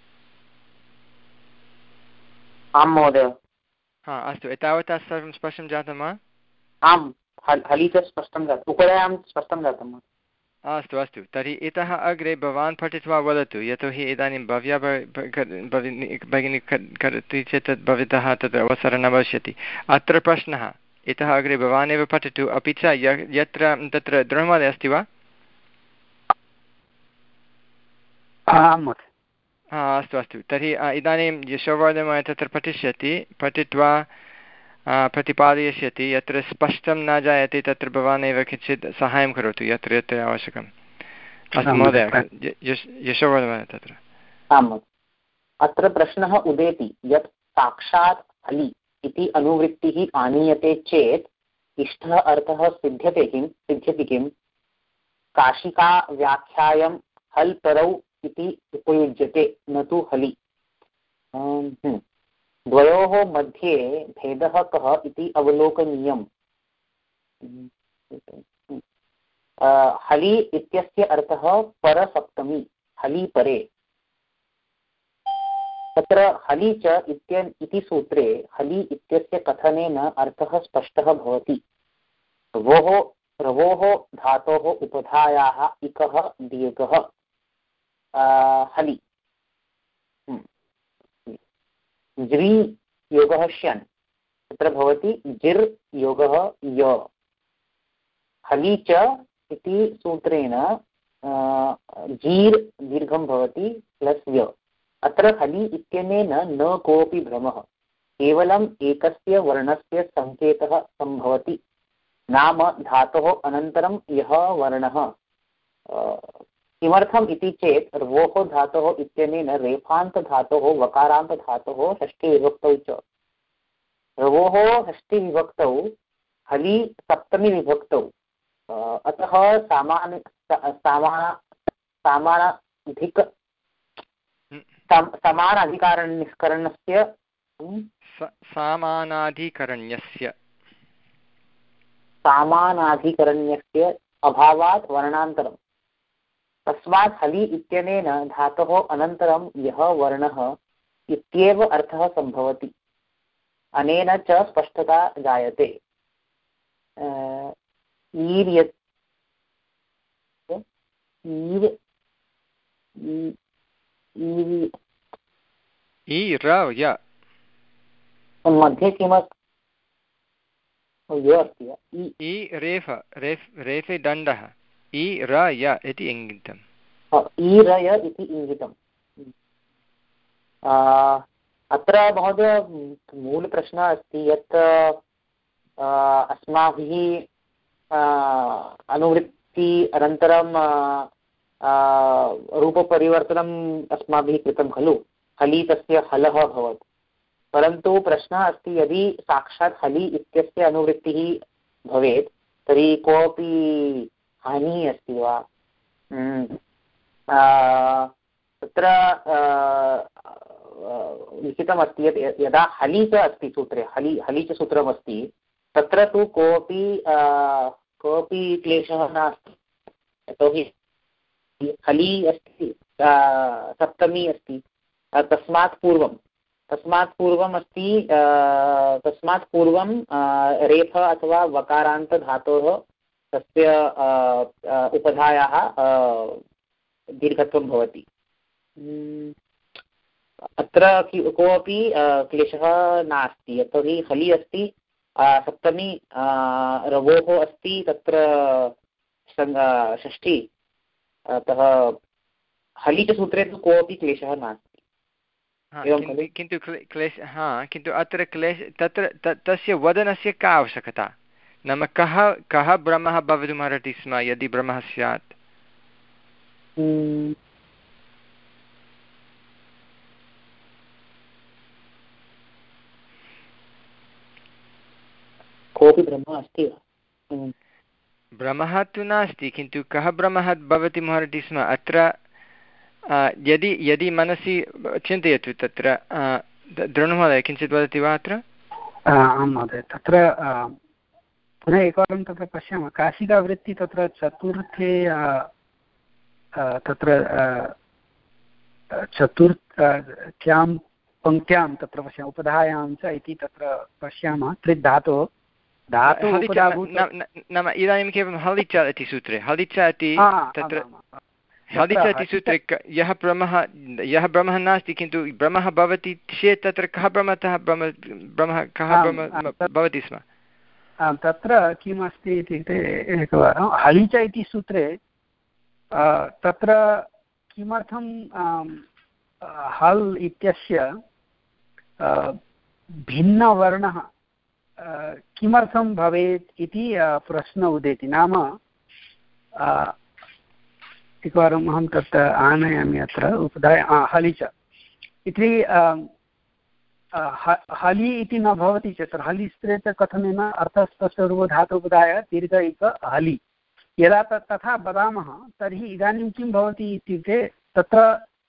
आं महोदय। हा अस्तु एतावता सर्वं स्पष्टं जातं वा? आम् हलि च स्पष्टं जातम्, उपधायां स्पष्टं जातम्। अस्तु अस्तु तर्हि इतः अग्रे भवान् पठित्वा वदतु, यतोहि इदानीं भव्या भगिनी करोति चेत् तद् भवतः तत् अवसरः न भविष्यति। अत्र प्रश्नः, इतः अग्रे भवान् एव पठतु। अपि च यत्र तत्र दृढमहोदय अस्ति वा? आम् हा अस्तु अस्तु तर्हि इदानीं यशोवर्धन तत्र पठिष्यति, पठित्वा प्रतिपादयिष्यति यत्र स्पष्टं न जायते तत्र भवान् एव किञ्चित् साहाय्यं करोतु यत्र यत्र आवश्यकम् अस्तु महोदय यशोवर्धन तत्र आम् अत्र प्रश्नः उदेति यत् साक्षात् हलि इति अनुवृत्तिः आनीयते चेत् इष्टः अर्थः सिद्ध्यते किं सिद्ध्यति किं काशिका व्याख्यायां हल् परौ इति उपयुज्यते न तु हलि द्वयोः मध्ये भेदः कः इति अवलोकनीयम् हलि इत्यस्य अर्थः परसप्तमी हलि परे तत्र हलि च इति सूत्रे हलि इत्यस्य कथनेन अर्थः स्पष्टः भवति रवोः रवोः धातोः उपधायाः इकः दीर्घः हलि ज्रि योगः श्यन् तत्र भवति जिर् योगः य हलि च इति सूत्रेण जीर् दीर्घं भवति प्लस् य अत्र हलि इत्यनेन न कोऽपि भ्रमः केवलम् एकस्य वर्णस्य सङ्केतः सम्भवति नाम धातोः अनन्तरं यः वर्णः किमर्थम् इति चेत् रवोः धातोः इत्यनेन रेफान्तधातोः वकारान्तधातोः षष्ठीविभक्तौ च रवोः षष्ठीविभक्तौ हलि सप्तमीविभक्तौ अतः सामान्य सामान्य सामानाधिक समानाधिकारणस्य सामानाधिकरण्यस्य सामानाधिकरण्यस्य अभावात् वर्णान्तरम् तस्मात् हलि इत्यनेन धातोः अनन्तरं यः वर्णः इत्येव अर्थः सम्भवति अनेन च स्पष्टता जायते ईर् यत् ईर् मध्ये किमस्ति इ रेफ रेफ रेफे दण्डः इ र य इति इङ्गितम् इ र य इति इङ्गितम् अत्र महोदय मूलप्रश्नः अस्ति यत् अस्माभिः अनुवृत्ति अनन्तरं रूपपरिवर्तनम् अस्माभिः कृतं खलु हलि तस्य हलः अभवत् परन्तु प्रश्नः अस्ति यदि साक्षात् हलि इत्यस्य अनुवृत्तिः भवेत् तर्हि कोऽपि हानिः अस्ति वा तत्र लिखितमस्ति यत् यदा हलि च अस्ति सूत्रे हलि हलि च सूत्रमस्ति तत्र तु कोऽपि कोऽपि क्लेशः नास्ति यतोहि हलि अस्ति सप्तमी अस्ति तस्मात् पूर्वं तस्मात् पूर्वम् अस्ति तस्मात् पूर्वं रेफ अथवा वकारान्तधातोः तस्य उपधायाः दीर्घत्वं भवति अत्र कोऽपि क्लेशः नास्ति यतोहि हलि अस्ति सप्तमी रवोः अस्ति तत्र षष्ठी अतः हलि च सूत्रे तु कोऽपि क्लेशः नास्ति किन्तु क्लेश हा किन्तु अत्र क्लेश तत्र तस्य वदनस्य का आवश्यकता नाम कः कः भ्रमः भवितुमर्हति स्म यदि भ्रमः स्यात् कोऽपि भ्रमः अस्ति वा भ्रमः तु नास्ति किन्तु कः भ्रमः भवितुमर्हति स्म अत्र यदि यदि मनसि चिन्तयतु तत्र द्रोणमहोदय किञ्चित् वदति वा अत्र आं महोदय तत्र पुनः एकवारं तत्र पश्यामः काशिकावृत्ति तत्र चतुर्थे तत्र चतुर्थ्यां पङ्क्त्यां तत्र पश्यामः उपधायां च इति तत्र पश्यामः त्रिधातोः नाम इदानीं केवलं हलिच इति सूत्रे हलिच इति तत्र हलिच इति सूत्रे यः भ्रमः यः भ्रमः नास्ति किन्तु भ्रमः भवति चेत् तत्र कः भ्रमतः भ्रमः कः भ्रमः भवति स्म तत्र किमस्ति इत्युक्ते एकवारं हलिच इति सूत्रे तत्र किमर्थं हल् इत्यस्य भिन्नवर्णः किमर्थं भवेत् इति प्रश्न उदेति। नाम एकवारम् अहं तत् आनयामि अत्र उपधाय हलि च इति हलि इति न भवति चेत् हलि स्त्रे च कथनेन अर्थस्पष्टरूपधातुपदाय दीर्घ इक हलि यदा तथा वदामः तर्हि इदानीं किं भवति इत्युक्ते तत्र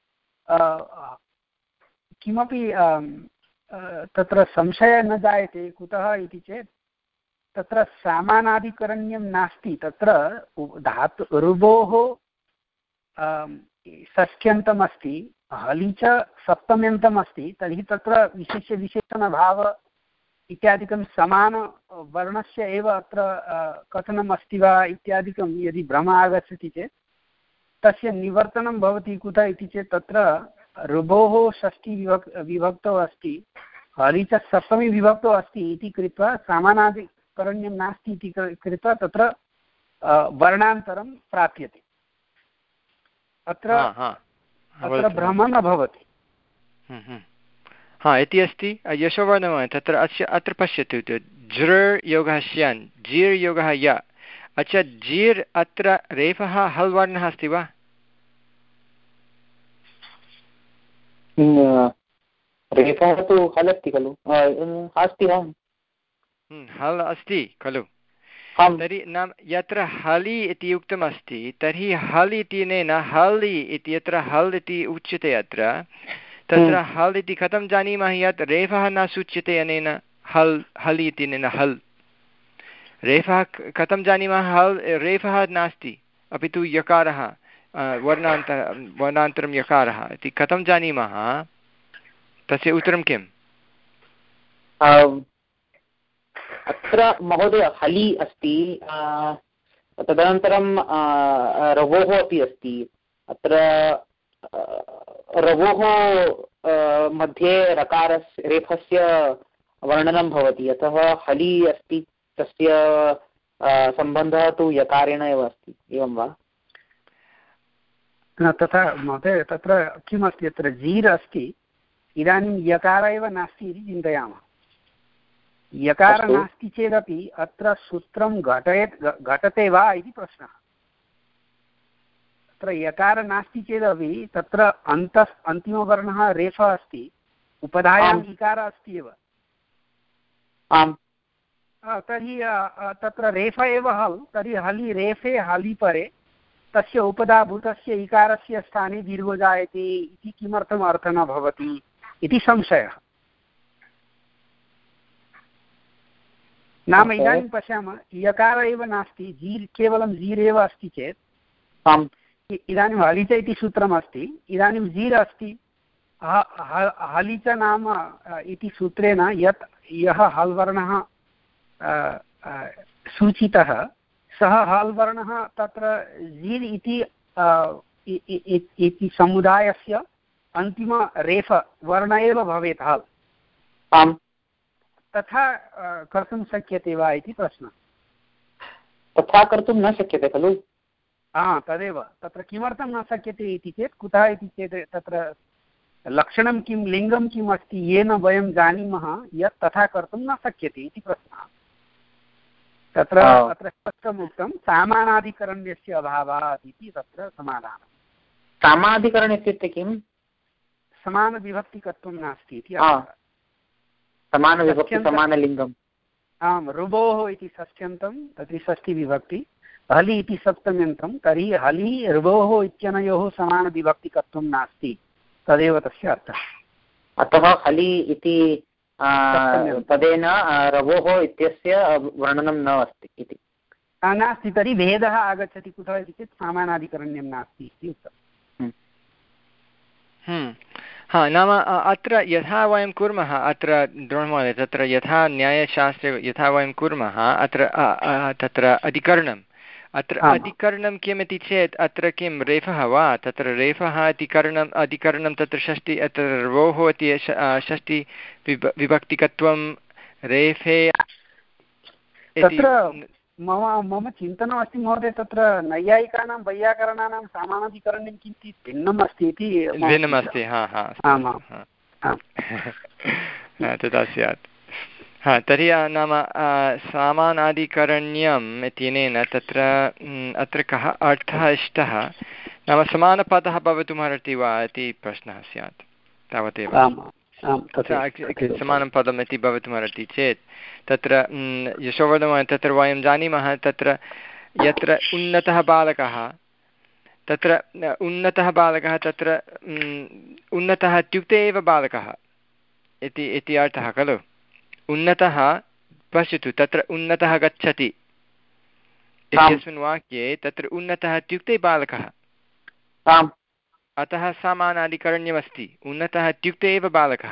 किमपि तत्र संशयः न जायते। कुतः इति चेत् तत्र समानाधिकरण्यं नास्ति। तत्र धातु ऋभोः षष्ठ्यन्तम् अस्ति, हलि च सप्तम्यन्तम् अस्ति। तर्हि तत्र विशेष्य विशेषणभाव इत्यादिकं समानवर्णस्य एव अत्र कथनम् अस्ति वा इत्यादिकं यदि भ्रमः आगच्छति चेत् तस्य निवर्तनं भवति। कुतः इति चेत् तत्र ऋभोः षष्ठी विभक् विभक्तौ अस्ति, हलि च सप्तमी विभक्तौ अस्ति इति कृत्वा समानाधिकरण्यं नास्ति इति कृत्वा तत्र वर्णान्तरं प्राप्यते। अत्र अत्र भ्रमः न भवति। हा इति अस्ति यशोवर्णः तत्र अस्य अत्र पश्यतु झृ योगः स्यान् जीर् योगः य। अच्छा जीर् अत्र रेफः हल् वर्णः अस्ति वा? रेफः तु हल् अस्ति खलु? अस्ति वा? हल् अस्ति खलु? तर्हि नाम यत्र हलि इति उक्तम् अस्ति तर्हि हल् इत्यनेन हलि इति यत्र हल् इति उच्यते अत्र तत्र हल् इति कथं जानीमः यत् रेफः न सूच्यते अनेन हल् हलि इत्यनेन हल्। रेफः कथं जानीमः हल् रेफः नास्ति अपि तु यकारः वर्णान्तर वर्णान्तरं यकारः इति कथं जानीमः? तस्य उत्तरं किम्? अत्र महोदय हलि अस्ति, तदनन्तरं रवोः अपि अस्ति। अत्र रवोः मध्ये रकारस्य रेफस्य वर्णनं भवति, अतः हलि अस्ति, तस्य सम्बन्धः तु यकारेण एव अस्ति। एवं वा? न तथा महोदय, तत्र किमस्ति अत्र जीर् अस्ति, इदानीं यकार एव नास्ति इति चिन्तयामः। यकार नास्ति चेदपि अत्र सूत्रं घटयेत् घटते वा इति प्रश्नः। तत्र यकार नास्ति चेदपि तत्र अन्तः अन्तिमवर्णः रेफः अस्ति, उपधायाम् इकारः अस्ति एव। आम्। तर्हि तत्र रेफ एव हल्, तर्हि हलि रेफे हलि परे तस्य उपधाभूतस्य इकारस्य स्थाने दीर्घो जायते इति किमर्थम् अर्थः न भवति इति संशयः। नाम इदानीं पश्यामः, यकार एव नास्ति, जीर् केवलं जीर् एव अस्ति चेत् इदानीं हलि च इति सूत्रमस्ति, इदानीं जीर् अस्ति, हलि च नाम इति सूत्रेण यत् यः हल् वर्णः सूचितः सः हल् वर्णः तत्र जीर् इति समुदायस्य अन्तिमरेफ वर्ण एव भवेत् हल्। आम्। तथा कर्तुं शक्यते वा इति प्रश्नः। तथा कर्तुं न शक्यते खलु? हा, तदेव। तत्र किमर्थं न शक्यते इति चेत् कुतः इति चेत् तत्र लक्षणं किं, लिङ्गं किम् अस्ति येन वयं जानीमः यत् तथा कर्तुं न शक्यते इति प्रश्नः। तत्र अत्र स्पष्टम् उक्तं सामानाधिकरण्यस्य अभावात् इति तत्र समाधानं। सामानाधिकरणम् इत्युक्ते किम्? समानविभक्तिकत्वं नास्ति इति। समानविभक्ति समानलिङ्गम्। आम्, ऋभोः इति षष्ठ्यन्तं तर्हि षष्ठीविभक्ति, हलि इति सप्तम्यन्तं, तर्हि हलि ऋभोः इत्यनयोः समानविभक्तिकत्वं नास्ति, तदेव तस्य अर्थः। अतः हलि इति पदेन रवोः इत्यस्य वर्णनं न अस्ति इति नास्ति। तर्हि भेदः आगच्छति कुतः इति चेत् समानाधिकरण्यं नास्ति इति उक्तम्। हा, नाम अत्र यथा वयं कुर्मः, अत्र द्रोणमहोदय तत्र यथा न्यायशास्त्रे यथा वयं कुर्मः अत्र तत्र अधिकरणम् अत्र अधिकरणं किमिति चेत् अत्र किं रेफः वा? तत्र रेफः अधिकरणम् अधिकरणं तत्र षष्टि अत्र रोः इति षष्टि विभ विभक्तिकत्वं रेफे। तत्र मम मम चिन्तनमस्ति महोदय, तत्र नैयायिकानां वैयाकरणानां सामानाधिकरणं किञ्चित् भिन्नम् अस्ति इति। भिन्नमस्ति, हा हा आमां तथा स्यात्। हा तर्हि नाम सामानादिकरण्यम् इत्यनेन तत्र अत्र कः अर्थः इष्टः नाम समानपदः भवितुमर्हति वा इति प्रश्नः स्यात् तावदेव समानं पदम् इति भवितुमर्हति चेत् तत्र यशोवर्धन तत्र वयं जानीमः तत्र यत्र उन्नतः बालकः तत्र उन्नतः बालकः तत्र उन्नतः इत्युक्ते एव बालकः इति इति अर्थः खलु उन्नतः पश्यतु तत्र उन्नतः गच्छति इत्यस्मिन् वाक्ये तत्र उन्नतः इत्युक्ते बालकः अतः समानादिकरण्यमस्ति उन्नतः इत्युक्ते एव बालकः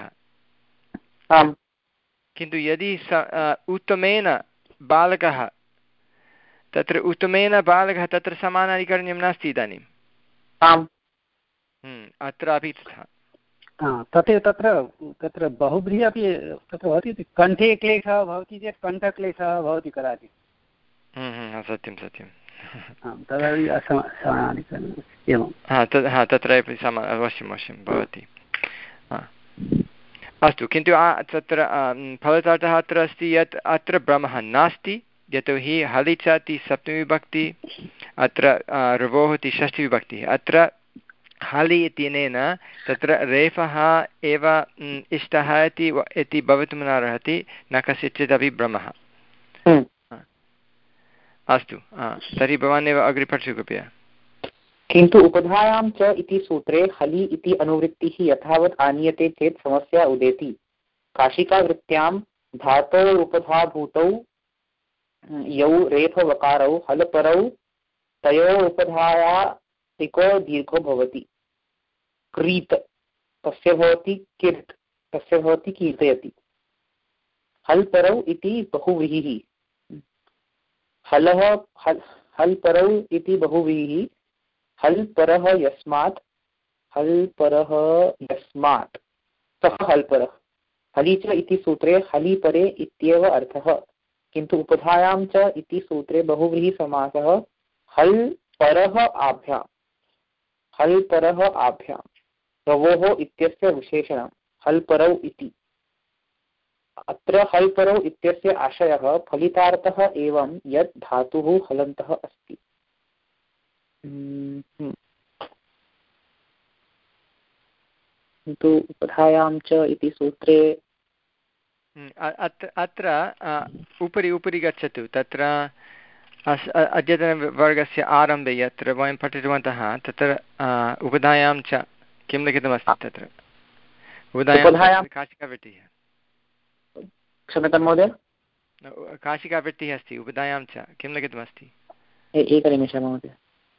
किन्तु यदि स उत्तमेन बालकः तत्र उत्तमेन बालकः तत्र समानादिकरण्यं नास्ति इदानीम् अत्रापि तथा तथैव तत्र तत्र बहुब्रीहि अपि तत्र भवति कण्ठे क्लेशः भवति चेत् कण्ठक्लेशः भवति कदाचित् सत्यं सत्यं तदपि असमानादिकरणम् एवं हा तद् हा तत्रापि समा अवश्यम् अवश्यं भवति अस्तु किन्तु तत्र फलितार्थः अत्र अस्ति यत् अत्र भ्रमः नास्ति यतोहि हलिच इति सप्तमीविभक्ति अत्र ऋवोः इति षष्ठीविभक्तिः अत्र हलि इत्यनेन तत्र रेफः एव इष्टः इति इति भवितुं न अर्हति न कस्यचिदपि भ्रमः अस्तु तर्हि भवान् एव अग्रे पठतु कृपया किन्तु उपधायां च इति सूत्रे हलि इति अनुवृत्तिः यथावत् आनीयते चेत् समस्या उदेति काशिकावृत्त्यां धातौ उपधाभूतौ यौ रेफवकारौ हलपरौ तयोः उपधाया तिको दीर्घो भवति क्रीत तस्य भवति किर्त् तस्य भवति कीर्तयति हल्परौ इति बहुव्रीहिः हलः हल् हल्परौ इति बहुव्रीहिः हल्परः यस्मात् हल्परः यस्मात् सः हल्परः हलि च इति सूत्रे हलिपरे इत्येव अर्थः किन्तु उपधायां च इति सूत्रे बहुव्रीहिसमासः हल्परः आभ्याम् हल्परः आभ्यां रवोः इत्यस्य विशेषणं हल्परौ इति अत्र हल्परौ इत्यस्य आशयः फलितार्थः एवं यत् धातुः हलन्तः अस्ति किन्तु उपधायां च इति सूत्रे अत्र उपरि उपरि गच्छतु तत्र अद्यतनवर्गस्य आरम्भे यत्र वयं पठितवन्तः तत्र उपधायां च किं लिखितमस्ति तत्र उपधायां काशिकावृत्तिः क्षम्यतां महोदय काशिकावृत्तिः अस्ति उपधायां च किं लिखितमस्ति एकनिमेषः महोदय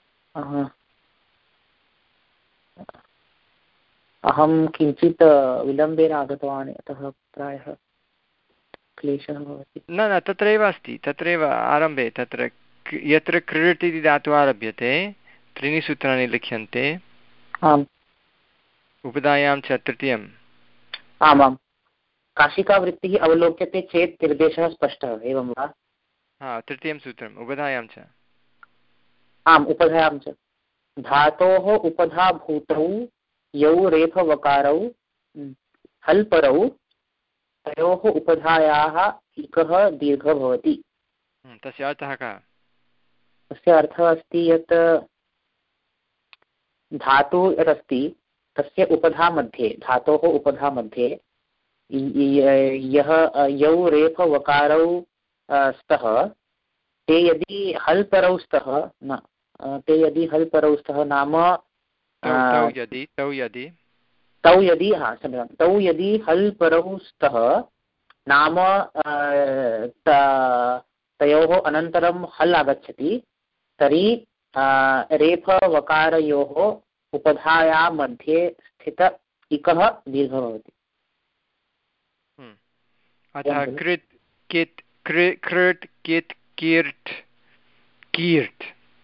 अहं किञ्चित् विलम्बेन आगतवान् अतः प्रायः क्लेशः भवति न न तत्रैव अस्ति तत्रैव आरम्भे तत्र यत्र क्रीडति इति धातुः आरभ्यते त्रीणि सूत्राणि लिख्यन्ते आम् उपधायां च तृतीयम् आमां काशिकावृत्तिः अवलोक्यते चेत् निर्देशः स्पष्टः एवं वा हा तृतीयं सूत्रम् उपधायां च आम् उपधायां च धातोः उपधाभूतौ यौ रेफवकारौ हल्परौ तयोः उपधायाः इकः दीर्घः भवति तस्य अर्थः कः तस्य अर्थः अस्ति यत् धातुः यदस्ति तस्य उपधा मध्ये धातोः उपधा मध्ये यः यौ रेफवकारौ स्तः ते यदि हल्परौ स्तः न ते यदि हल्परौ स्तः नाम तौ यदि तौ यदि तौ यदि हा क्षम्यतां तौ यदि हल्परौ स्तः नाम तयोः अनन्तरं हल् आगच्छति तर्हि रेफवकारयोः उपधाया मध्ये स्थित इकः दीर्घः भवति अतः कृत् कित् कृत् कित् कीर्त् कीर्त्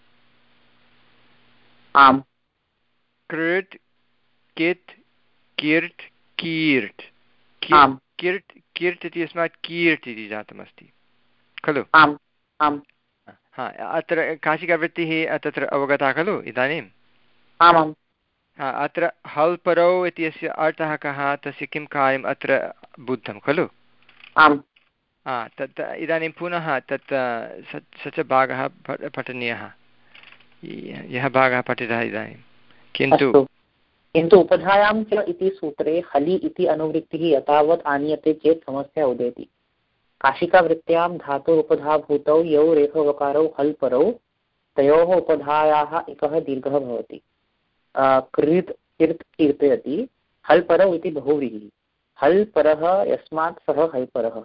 आम् कृत् कित् कीर्त् कीर्त् कीर्त् कीर्त् इति अस्मात् कीर्त् इति जातमस्ति खलु आम् आम् हा अत्र काशिकावृत्तिः तत्र अवगता खलु इदानीम् आमां हा अत्र हल्परौ इत्यस्य अर्थः कः तस्य किं कार्यम् अत्र बुद्धं खलु आम् तत् इदानीं पुनः तत् स च भागः पठनीयः, यः भागः पठितः इदानीं। किन्तु किन्तु उपधायां च इति सूत्रे हलि इति अनुवृत्तिः यथावत् आनीयते चेत् समस्या उदेति। काशिकावृत्त्यां धातुः उपधाभूतौ यौ रेफवकारौ हल् परौ तयोः उपधायाः एकः दीर्घः भवति। कृत् किर्त् कीर्तयति हल् परौ इति बहुव्रीहिः। हल् परः यस्मात् सः हल् परः।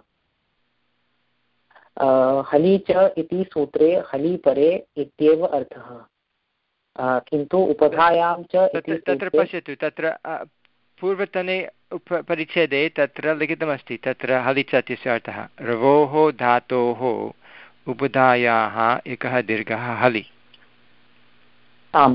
हलि च इति सूत्रे हलि परे इत्येव अर्थः, किन्तु उपधायां च तत्र पश्यतु, तत्र पूर्वतने उप परिच्छेदे तत्र लिखितमस्ति, तत्र हलि च इत्यस्य अर्थः रवोः धातोः उपधायाः एकः दीर्घः हलि। आम्,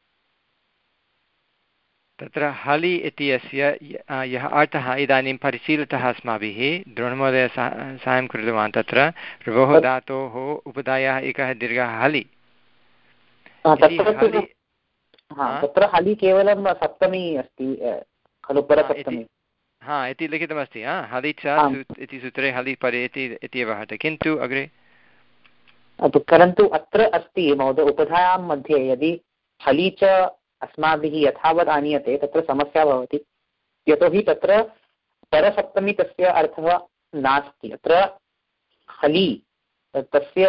तत्र हलि इत्यस्य यः अर्थः इदानीं परिशीलितः अस्माभिः, द्रोणमहोदयः साहाय्यं कृतवान्, तत्र रवोः धातोः उपधायाः एकः दीर्घः हलि। तत्र हलि केवलं सप्तमी अस्ति खलु, परसप्तमी। हा इति लिखितमस्ति, हलि च इति सूत्रे हलि परे इति एव अर्थः। किन्तु अग्रे परन्तु अत्र अस्ति महोदय, उपधायां मध्ये यदि हलि च अस्माभिः यथावत् आनीयते तत्र समस्या भवति, यतोहि तत्र परसप्तमी तस्य अर्थः नास्ति। अत्र हलि तस्य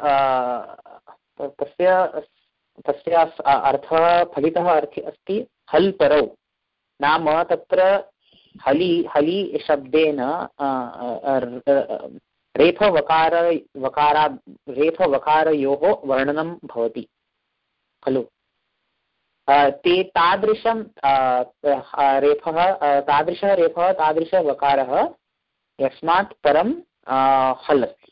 तस्य तस्य अर्थः फलितः अर्थे अस्ति हल् परौ, नाम तत्र हलि हलि शब्देन रेफवकार वकारा रेफवकारयोः वर्णनं भवति खलु। ते तादृशं रेफः तादृशः रेफः तादृशः वकारः यस्मात् परं हल् अस्ति।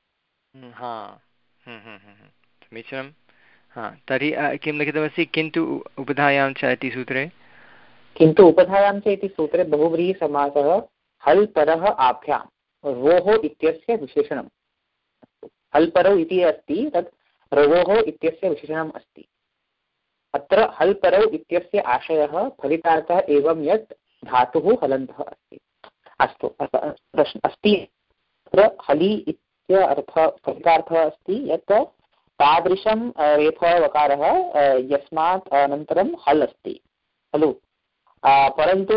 समीचीनं। हा तर्हि किं लिखितमस्ति, किन्तु उपधायां च इति सूत्रे किन्तु उपधायां च इति सूत्रे बहुव्रीहिसमासः हल् परः आभ्यां रोः इत्यस्य विशेषणं। हल् परौ इति अस्ति, तत् रवोः इत्यस्य विशेषणम् अस्ति। अत्र हल् परौ इत्यस्य आशयः फलितार्थः एवं यत् धातुः हलन्तः अस्ति। अस्तु, प्रश्न अस्ति अत्र हलि इत्य अर्थः फलितार्थः अस्ति यत् तादृशं रेफवकारः यस्मात् अनन्तरं हल् अस्ति खलु। परन्तु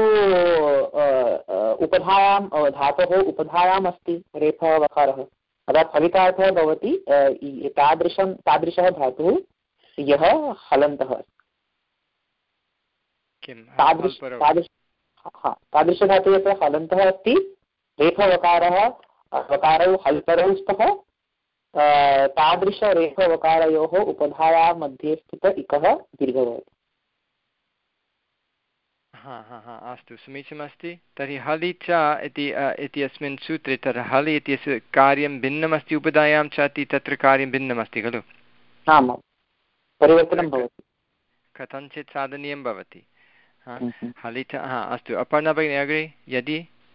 उपधायां धातोः उपधायाम् अस्ति रेफवकारः, अतः फलितार्थः भवति तादृशं तादृशः धातुः यः हलन्तः अस्ति। तादृश तादृश तादृशधातुः यस्य हलन्तः अस्ति, रेफवकारः वकारौ हल् परौ स्तः, तादृशरेफवकारयोः उपधायाः मध्ये स्थित इकः दीर्घः भवति। हा हा हा अस्तु, समीचीनमस्ति। तर्हि हलि च इति इत्यस्मिन् सूत्रे तत्र हलि इत्यस्य कार्यं भिन्नमस्ति, उपधायां च इति तत्र कार्यं भिन्नमस्ति खलु। आमां, परिवर्तनं भवति, कथञ्चित् साधनीयं भवति। हलि च, हा अस्तु। अपर्णा भगिनी अग्रे, यदि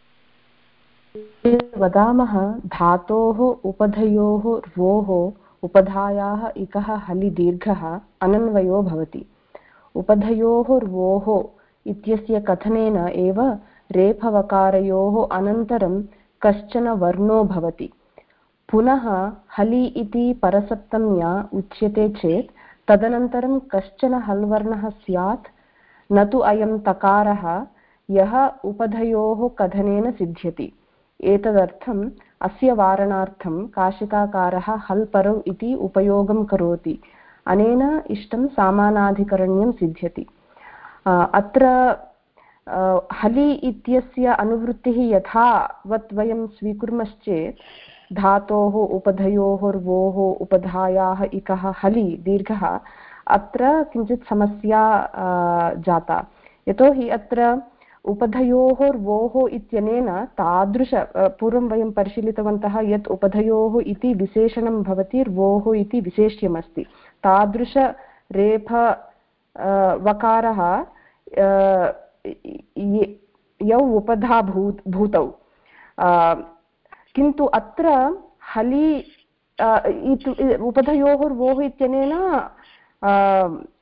वदामः धातोः उपधयोः र्वोः उपधायाः इकः हलि दीर्घः अनन्वयो भवति। उपधयोः र्वोः इत्यस्य कथनेन एव रेफवकारयोः अनन्तरं कश्चन वर्णो भवति। पुनः हलि इति परसप्तम्या उच्यते चेत् तदनन्तरं कश्चन हल्वर्णः स्यात्, न तु अयं तकारः यः उपधयोः कथनेन सिद्ध्यति। एतदर्थम् अस्य वारणार्थं काशिकाकारः हल् परौ इति उपयोगं करोति। अनेन इष्टं सामानाधिकरण्यं सिद्ध्यति। अत्र हलि इत्यस्य अनुवृत्तिः यथावत् वयं स्वीकुर्मश्चेत् धातोः उपधयोः र्वोः उपधायाः इकः हलि दीर्घः, अत्र किञ्चित् समस्या जाता। यतोहि अत्र उपधयोः र्वोः इत्यनेन तादृश, पूर्वं वयं परिशीलितवन्तः यत् उपधयोः इति विशेषणं भवति, र्वोः इति विशेष्यमस्ति। तादृशरेफ वकारः यौ उपधा भूत भूतौ, किन्तु अत्र हलि उपधयोः र्वोः इत्यनेन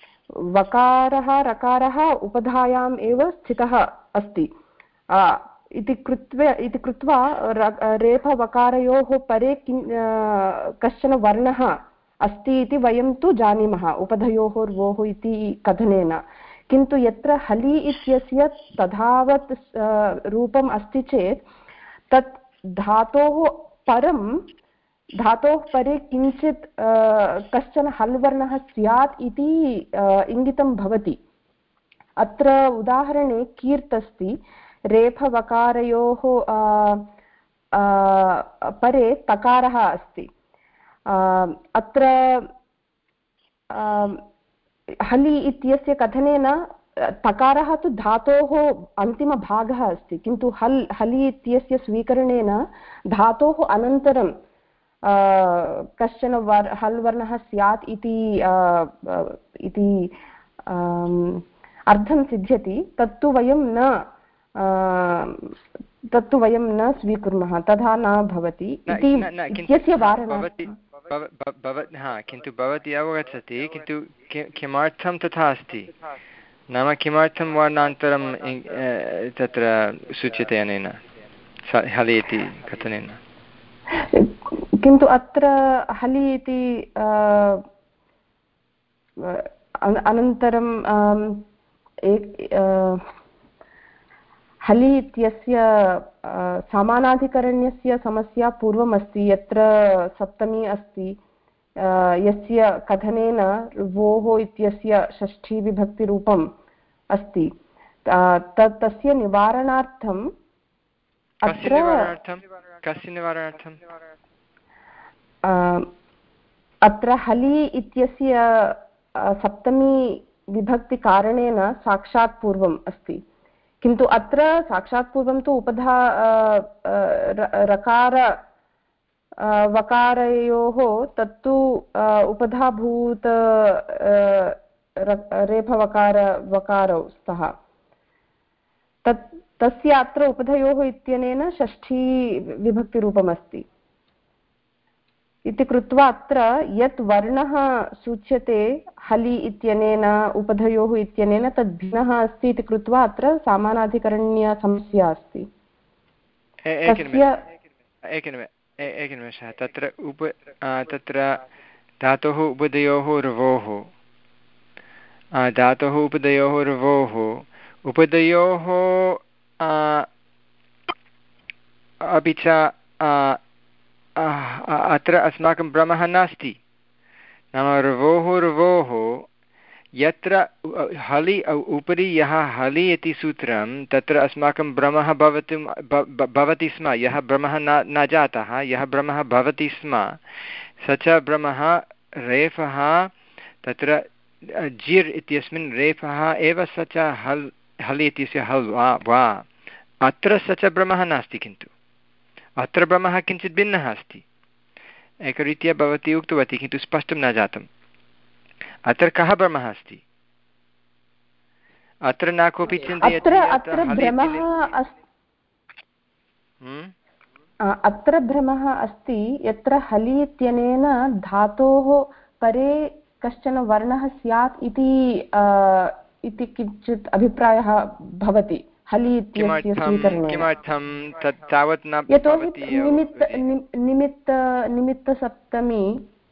वकारः रकारः उपधायाम् एव स्थितः अस्ति। इति कृत्वा इति कृत्वा रेफवकारयोः परे किं कश्चन वर्णः अस्ति इति वयं तु जानीमः उपधयोः र्वोः इति कथनेन। किन्तु यत्र हलि इत्यस्य तथावत् रूपम् अस्ति चेत् तत् धातोः परं धातोः परे किञ्चित् कश्चन हल् वर्णः स्यात् इति इङ्गितं भवति। अत्र उदाहरणे कीर्त् अस्ति, रेफवकारयोः परे तकारः अस्ति। अत्र हलि इत्यस्य कथनेन तकारः तु धातोः अन्तिमभागः अस्ति, किन्तु हल् हलि इत्यस्य स्वीकरणेन धातोः अनन्तरं कश्चन वर् हल् वर्णः स्यात् इति इति अर्थं सिद्ध्यति। तत्तु वयं न तत्तु वयं न स्वीकुर्मः, तथा न भवति इत्यस्य वारणार्थं। हा, किन्तु भवती अवगच्छति, किन्तु किमर्थं तथा अस्ति नाम किमर्थं वर्णान्तरं तत्र सूच्यते अनेन हलि इति कथनेन। किन्तु अत्र हलि इति अनन्तरं हलि इत्यस्य समानाधिकरण्यस्य समस्या पूर्वमस्ति, यत्र सप्तमी अस्ति, यस्य कथनेन वोः इत्यस्य षष्ठी विभक्तिरूपम् अस्ति। तत् तस्य निवारणार्थम् अत्र कस्य निवारणार्थम् अत्र हलि इत्यस्य सप्तमी विभक्तिकारणेन साक्षात् पूर्वम् अस्ति, किन्तु अत्र साक्षात् पूर्वं तु उपधा रकार वकारयोः तत्तु उपधाभूत रेफवकार वकारौ स्तः। तत् तस्य अत्र उपधयोः इत्यनेन षष्ठी विभक्तिरूपमस्ति इति कृत्वा अत्र यत् वर्णः सूच्यते हलि इत्यनेन उपधयोः इत्यनेन तद् भिन्नः अस्ति इति कृत्वा अत्र समानाधिकरण्यसमस्या अस्ति। एकनिमेषः, तत्र उप तत्र धातोः उपधयोः र्वोः धातोः उपधयोः र्वोः उपधयोः अपि च अत्र अस्माकं भ्रमः नास्ति। नाम र्वोः र्वोः यत्र हलि उपरि यः हलि इति सूत्रं तत्र अस्माकं भ्रमः भवतुं भवति स्म। यः भ्रमः न न जातः, यः भ्रमः भवति स्म, स च भ्रमः रेफः तत्र जिर् इत्यस्मिन् रेफः एव स च हल् हलि इत्यस्य हल् वा वा अत्र स च भ्रमः नास्ति। किन्तु अत्र भ्रमः किञ्चित् भिन्नः अस्ति। एकरीत्या भवती उक्तवती, किन्तु स्पष्टं न जातम्। अत्र कः भ्रमः अस्ति? अत्र न कोऽपि चिन्तयति अत्र भ्रमः अस्ति यत्र हलि इत्यनेन धातोः परे कश्चन वर्णः स्यात् इति किञ्चित् अभिप्रायः भवति हलि इत्यस्य स्वीकरणेन। किमर्थं तत् तावत् न यतोहि निमित्त निमित्त निमित्तसप्तमी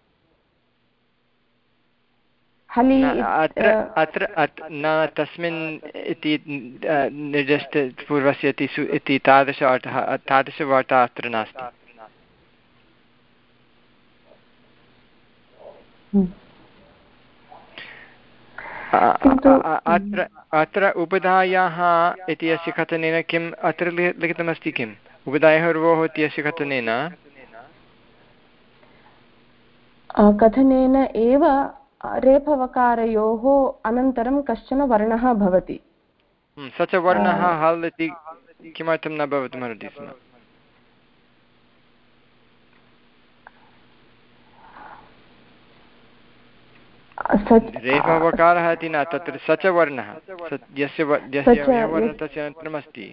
हलि अत्र अत्र न तस्मिन् इति निर्दिष्ट पूर्वस्य इति तादृश अर्थः तादृशवार्ता अत्र नास्ति। अत्र अत्र उपधायाः इत्यस्य कथनेन किम् अत्र लिखितमस्ति? किम् उपधायाः र्वोः इत्यस्य कथनेन कथनेन एव रेफवकारयोः अनन्तरं कश्चन वर्णः भवति। स च वर्णः हल् इति किमर्थं न भवितुमर्हति स्म? रेफवकारः इति न, तत्र स च वर्णः यस्य यस्य वर्णः तस्य अनन्तरम् अस्ति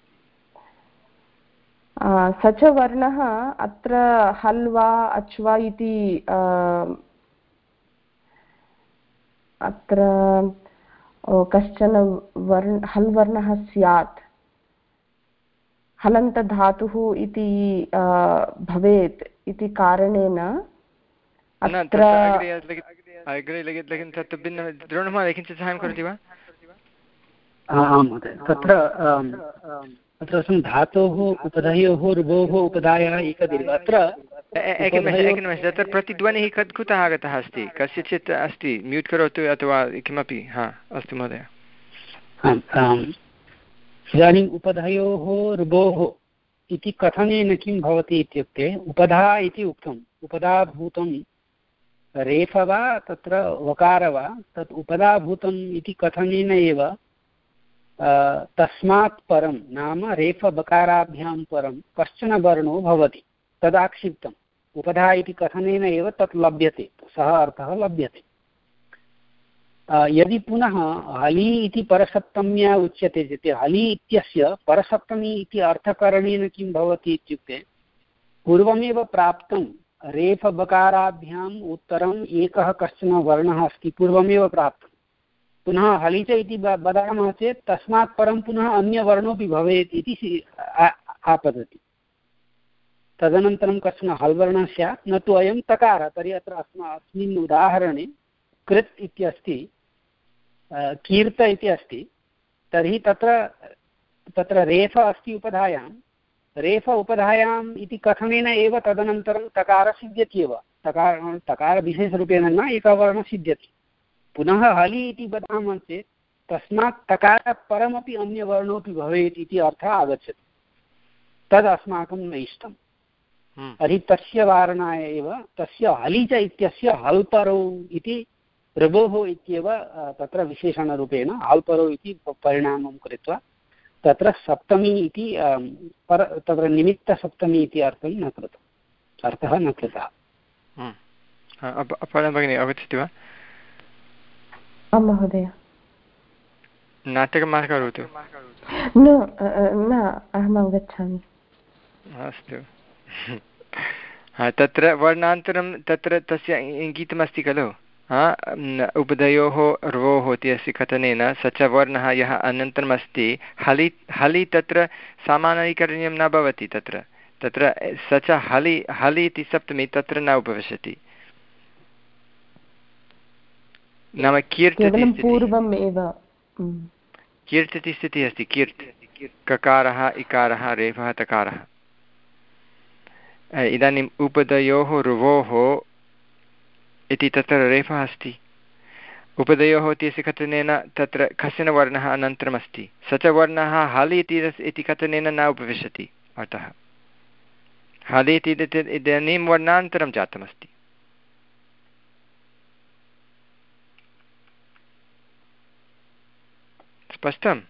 स च वर्णः अत्र हल् वा अच् वा इति अत्र कश्चन वर्ण हल् वर्णः स्यात् हलन्तधातुः इति भवेत् इति कारणेन अत्र किञ्चित् सहायं करोति वा? आं महोदय, तत्र तत्र धातोः उपधयोः ऋभोः उपधायः एकदीर्घ अत्र एकनिमेषः तत्र प्रतिध्वनिः कत् कुतः आगतः अस्ति? कस्यचित् अस्ति, म्यूट् करोतु अथवा किमपि। हा अस्तु महोदय। इदानीम् उपधयोः ऋभोः इति कथनेन किं भवति इत्युक्ते उपधा इति उक्तम्, उपधाभूतं रेफ वा तत्र वकार वा तत् उपधाभूतम् इति कथनेन एव तस्मात् परं नाम रेफबकाराभ्यां परं कश्चन वर्णो भवति तदाक्षिप्तम् उपधा इति कथनेन एव तत् लभ्यते, सः अर्थः लभ्यते। यदि पुनः हलि इति परसप्तम्या उच्यते चेत् हलि इत्यस्य परसप्तमी इति अर्थकरणेन किं भवति इत्युक्ते पूर्वमेव प्राप्तं रेफबकाराभ्याम् उत्तरम् एकः कश्चन वर्णः अस्ति, पूर्वमेव प्राप्तं, पुनः हलि च इति वदामः चेत् तस्मात् परं पुनः अन्यवर्णोऽपि भवेत् इति आपतति। तदनन्तरं कश्चन हल्वर्णः स्यात्, न तु अयं तकारः। तर्हि अत्र अस्मा अस्मिन् उदाहरणे कृत् इत्यस्ति, कीर्त इति अस्ति, तर्हि तत्र तत्र रेफ अस्ति उपधायां, रेफ उपधायाम् इति कथनेन एव तदनन्तरं तकारः सिद्ध्यति एव, तकार तकारविशेषरूपेण न एकः वर्णः सिद्ध्यति। पुनः हलि इति वदामः चेत् तस्मात् तकारात् परमपि अन्यवर्णोऽपि भवेत् इति अर्थः आगच्छति, तद् अस्माकं न इष्टम्। तर्हि तस्य वारणाय एव तस्य हलि च इत्यस्य हल्परौ इति ऋभोः इत्येव तत्र विशेषणरूपेण हल्परौ इति परिणामं कृत्वा तत्र सप्तमी इति पर तत्र निमित्तसप्तमी इति अर्थं न कृतम्, अर्थः न कृतः। भगिनी अवगच्छति वा? आं महोदय। नाटकं मा करोतु। न न अहम् अवगच्छामि। अस्तु। तत्र वर्णान्तरं तत्र तस्य इङ्गितमस्ति खलु, उपधयोः र्वोः इति अस्ति कथनेन स च वर्णः यः अनन्तरमस्ति हलि हलि तत्र सामान्यीकरणीयं न भवति, तत्र तत्र स च हलि हलि इति सप्तमी तत्र न उपविशति, नाम कीर्त् कीर्त् इति स्थितिः अस्ति। कीर्त् ककारः इकारः रेफः तकारः। इदानीम् उपधयोः ऋवोः इति तत्र रेफः अस्ति, उपधयोः इत्यस्य कथनेन तत्र कश्चन वर्णः अनन्तरमस्ति, स च वर्णः हलि इति कथनेन न उपविशति, अतः हलि इति इदानीं वर्णान्तरं जातमस्ति। स्पष्टं?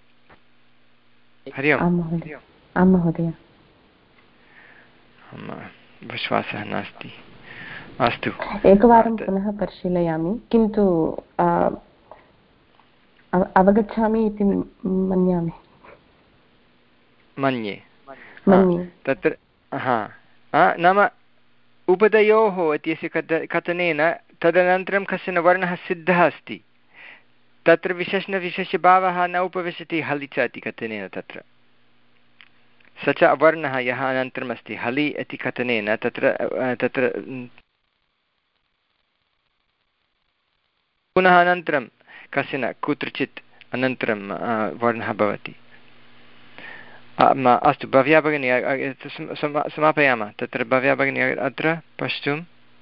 हरि ओम्। आं महोदय। विश्वासः नास्ति। अस्तु, एकवारं पुनः परिशीलयामि, किन्तु अवगच्छामि इति मन्यामि। मन्ये तत्र हा नाम उपधयोः इत्यस्य कथनेन तदनन्तरं कश्चन वर्णः सिद्धः अस्ति, तत्र विशेषणविशेषभावः न उपविशति हलि च इति कथनेन। तत्र स च वर्णः यः अनन्तरमस्ति हलि इति कथनेन तत्र तत्र पुनः अनन्तरं कश्चन कुत्रचित् अनन्तरं वर्णः भवति। अस्तु, भव्या भगिनी समापयामः। तत्र भव्या भगिनी अत्र पश्यतु।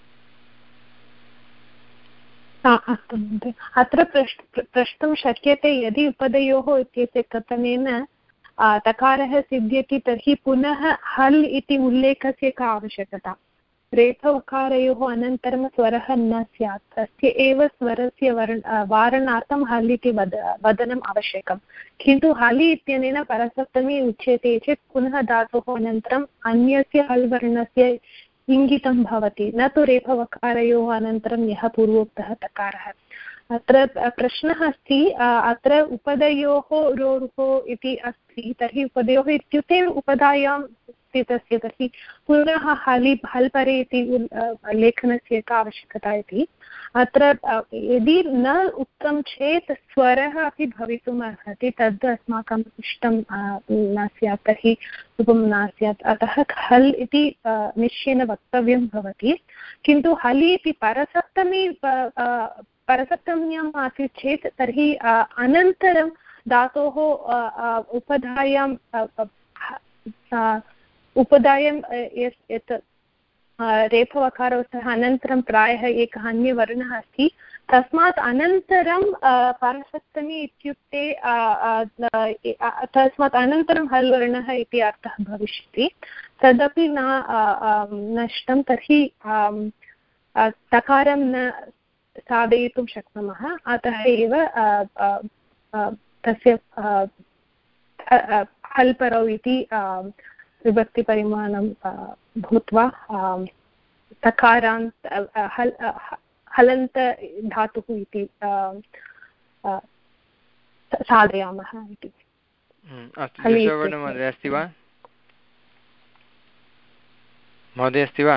अस्तु महोदय, अत्र प्रष्टुं शक्यते यदि उपधयोः इत्यस्य कथनेन तकारः सिद्ध्यति तर्हि पुनः हल् इति उल्लेखस्य का आवश्यकता? रेफ उकारयोः अनन्तरं स्वरः न स्यात्, तस्य एव स्वरस्य वर्ण वारणार्थं हल् इति वद वदनम् आवश्यकं, किन्तु हलि इत्यनेन परसप्तमी उच्यते चेत् पुनः धातोः अनन्तरम् अन्यस्य हल् वर्णस्य इङ्गितं भवति, न तु रेफवकारयोः अनन्तरं यः पूर्वोक्तः तकारः। अत्र प्रश्नः अस्ति, अत्र उपधयोः रोरुः इति अस्ति, तर्हि उपधयोः इत्युक्ते उपधायां अस्ति तस्य तर्हि पुनः हलि हल्परे इति लेखनस्य का आवश्यकता इति अत्र यदि न उक्तं चेत् स्वरः अपि भवितुम् अर्हति तद् अस्माकम् इष्टं न स्यात् तर्हि रूपं न स्यात् अतः हल् इति निश्चयेन वक्तव्यं भवति किन्तु हलि इति परसप्तमी परसप्तम्याम् आसीत् चेत् तर्हि अनन्तरं धातोः उपधायां उपधायां यत् रेफवकारौ स्तः अनन्तरं प्रायः एकः अन्यवर्णः अस्ति तस्मात् अनन्तरं परसप्तमी इत्युक्ते तस्मात् अनन्तरं हल् वर्णः इति अर्थः भविष्यति तदपि न नष्टं तर्हि तकारं न साधयितुं शक्नुमः अतः एव तस्य हल्परौ इति विभक्तिपरिमाणं भूत्वा तकारान्त हल् हलन्त धातुः इति साधयामः इति। महोदय अस्ति वा महोदय अस्ति वा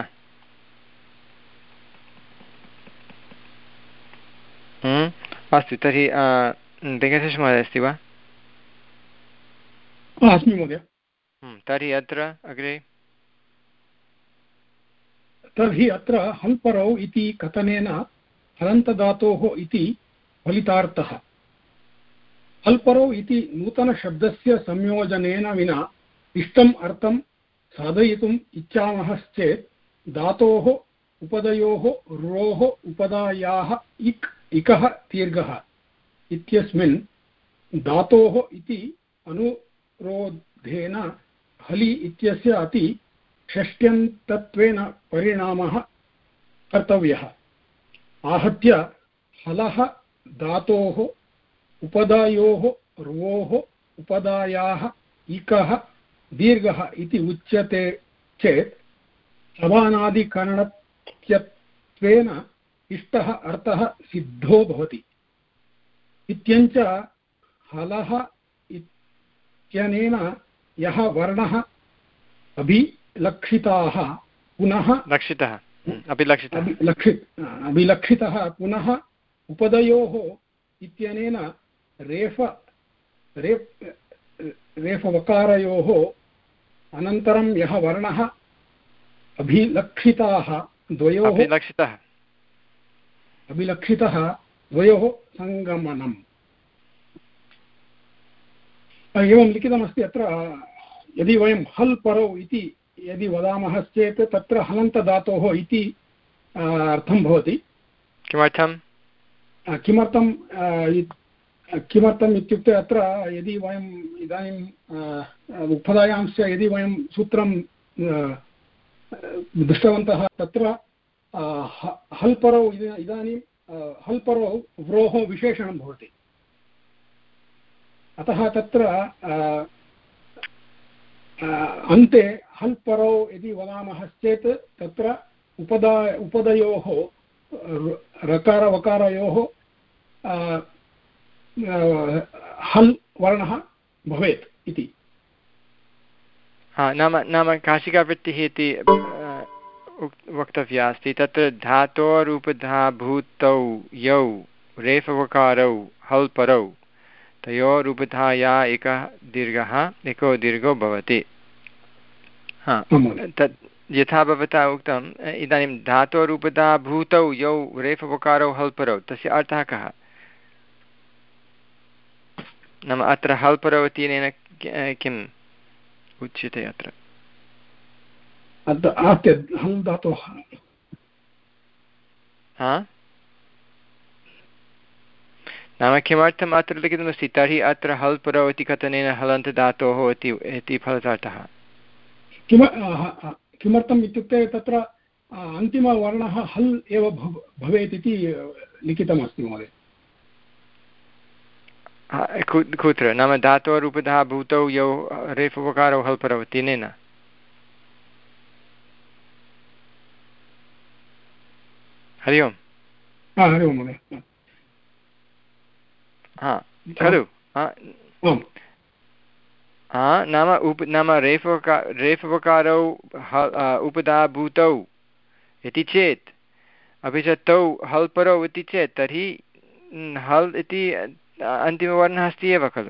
अस्तु तर्हि वेङ्कटेशमहोदय अस्ति वा अस्मि महोदय तर्हि अत्र अग्रे तर्हि अत्र हल्परौ इति कथनेन हलन्तधातोः इति फलितार्थः हल्परौ इति नूतनशब्दस्य संयोजनेन विना इष्टम् अर्थं साधयितुम् इच्छामश्चेत् धातोः उपदयोः रोः उपदायाः इक् इकः दीर्घः इत्यस्मिन् धातोः इति अनुरोधेन हलि इत्यस्य अति षष्ट्यन्तत्वेन परिणामः कर्तव्यः आहत्य हलः धातोः उपदायोः रोः उपदायाः इकः दीर्घः इति उच्यते चेत् समानादिकरणत्वेन इष्टः अर्थः सिद्धो भवति इत्यञ्च हलः इत्यनेन यः वर्णः अभिलक्षिताः पुनः लक्षितः अभिलक्षितः लक्षित अभिलक्षितः पुनः उपदयोः इत्यनेन रेफ रेफ रेफवकारयोः अनन्तरं यः वर्णः अभिलक्षिताः द्वयोः अभिलक्षितः अभिलक्षितः द्वयोः सङ्गमनम् एवं लिखितमस्ति अत्र यदि वयं हल् परौ इति यदि वदामः चेत् तत्र हलन्तधातोः इति अर्थं भवति किमर्थं किमर्थं किमर्थम् इत्युक्ते अत्र यदि वयम् इदानीम् उपधायांश यदि वयं सूत्रं दृष्टवन्तः तत्र हल् परौ इदानीं हल् परौ व्रोः विशेषणं भवति अतः तत्र अन्ते हल् परौ यदि वदामः चेत् तत्र उपदा उपदयोः रकारवकारयोः हल् वर्णः भवेत् इति हा नाम नाम काशिकावृत्तिः इति वक्तव्या अस्ति तत्र धातोरूपधाभूतौ यौ रेफवकारौ हल् परौ तयोरुपधाया एकः दीर्घः एको दीर्घो भवति हा तत् यथा भवता उक्तम् इदानीं धातोरूपधाभूतौ यौ रेफवकारौ हल् परौ तस्य अर्थः कः नाम अत्र हल् परौ इत्यनेन किम् उच्यते अत्र हा नाम किमर्थम् अत्र लिखितमस्ति तर्हि अत्र हल् परौ इति कथनेन हलन्तधातोः इति इति फलितार्थः किमर्थम् इत्युक्ते तत्र अन्तिमवर्णः हल् एव भवेत् इति लिखितमस्ति महोदय कुत्र नाम धातोरूपधः भूतौ यौ रेफवकारौ हल् परौ इत्यनेन हरि ओम् हरि ओम् महोदय हा खलु नाम उप नाम रेफवका रेफवकारौ उपधाभूतौ इति चेत् अपि च तौ हल् परौ इति चेत् तर्हि हल् इति अन्तिमवर्णः अस्ति एव खलु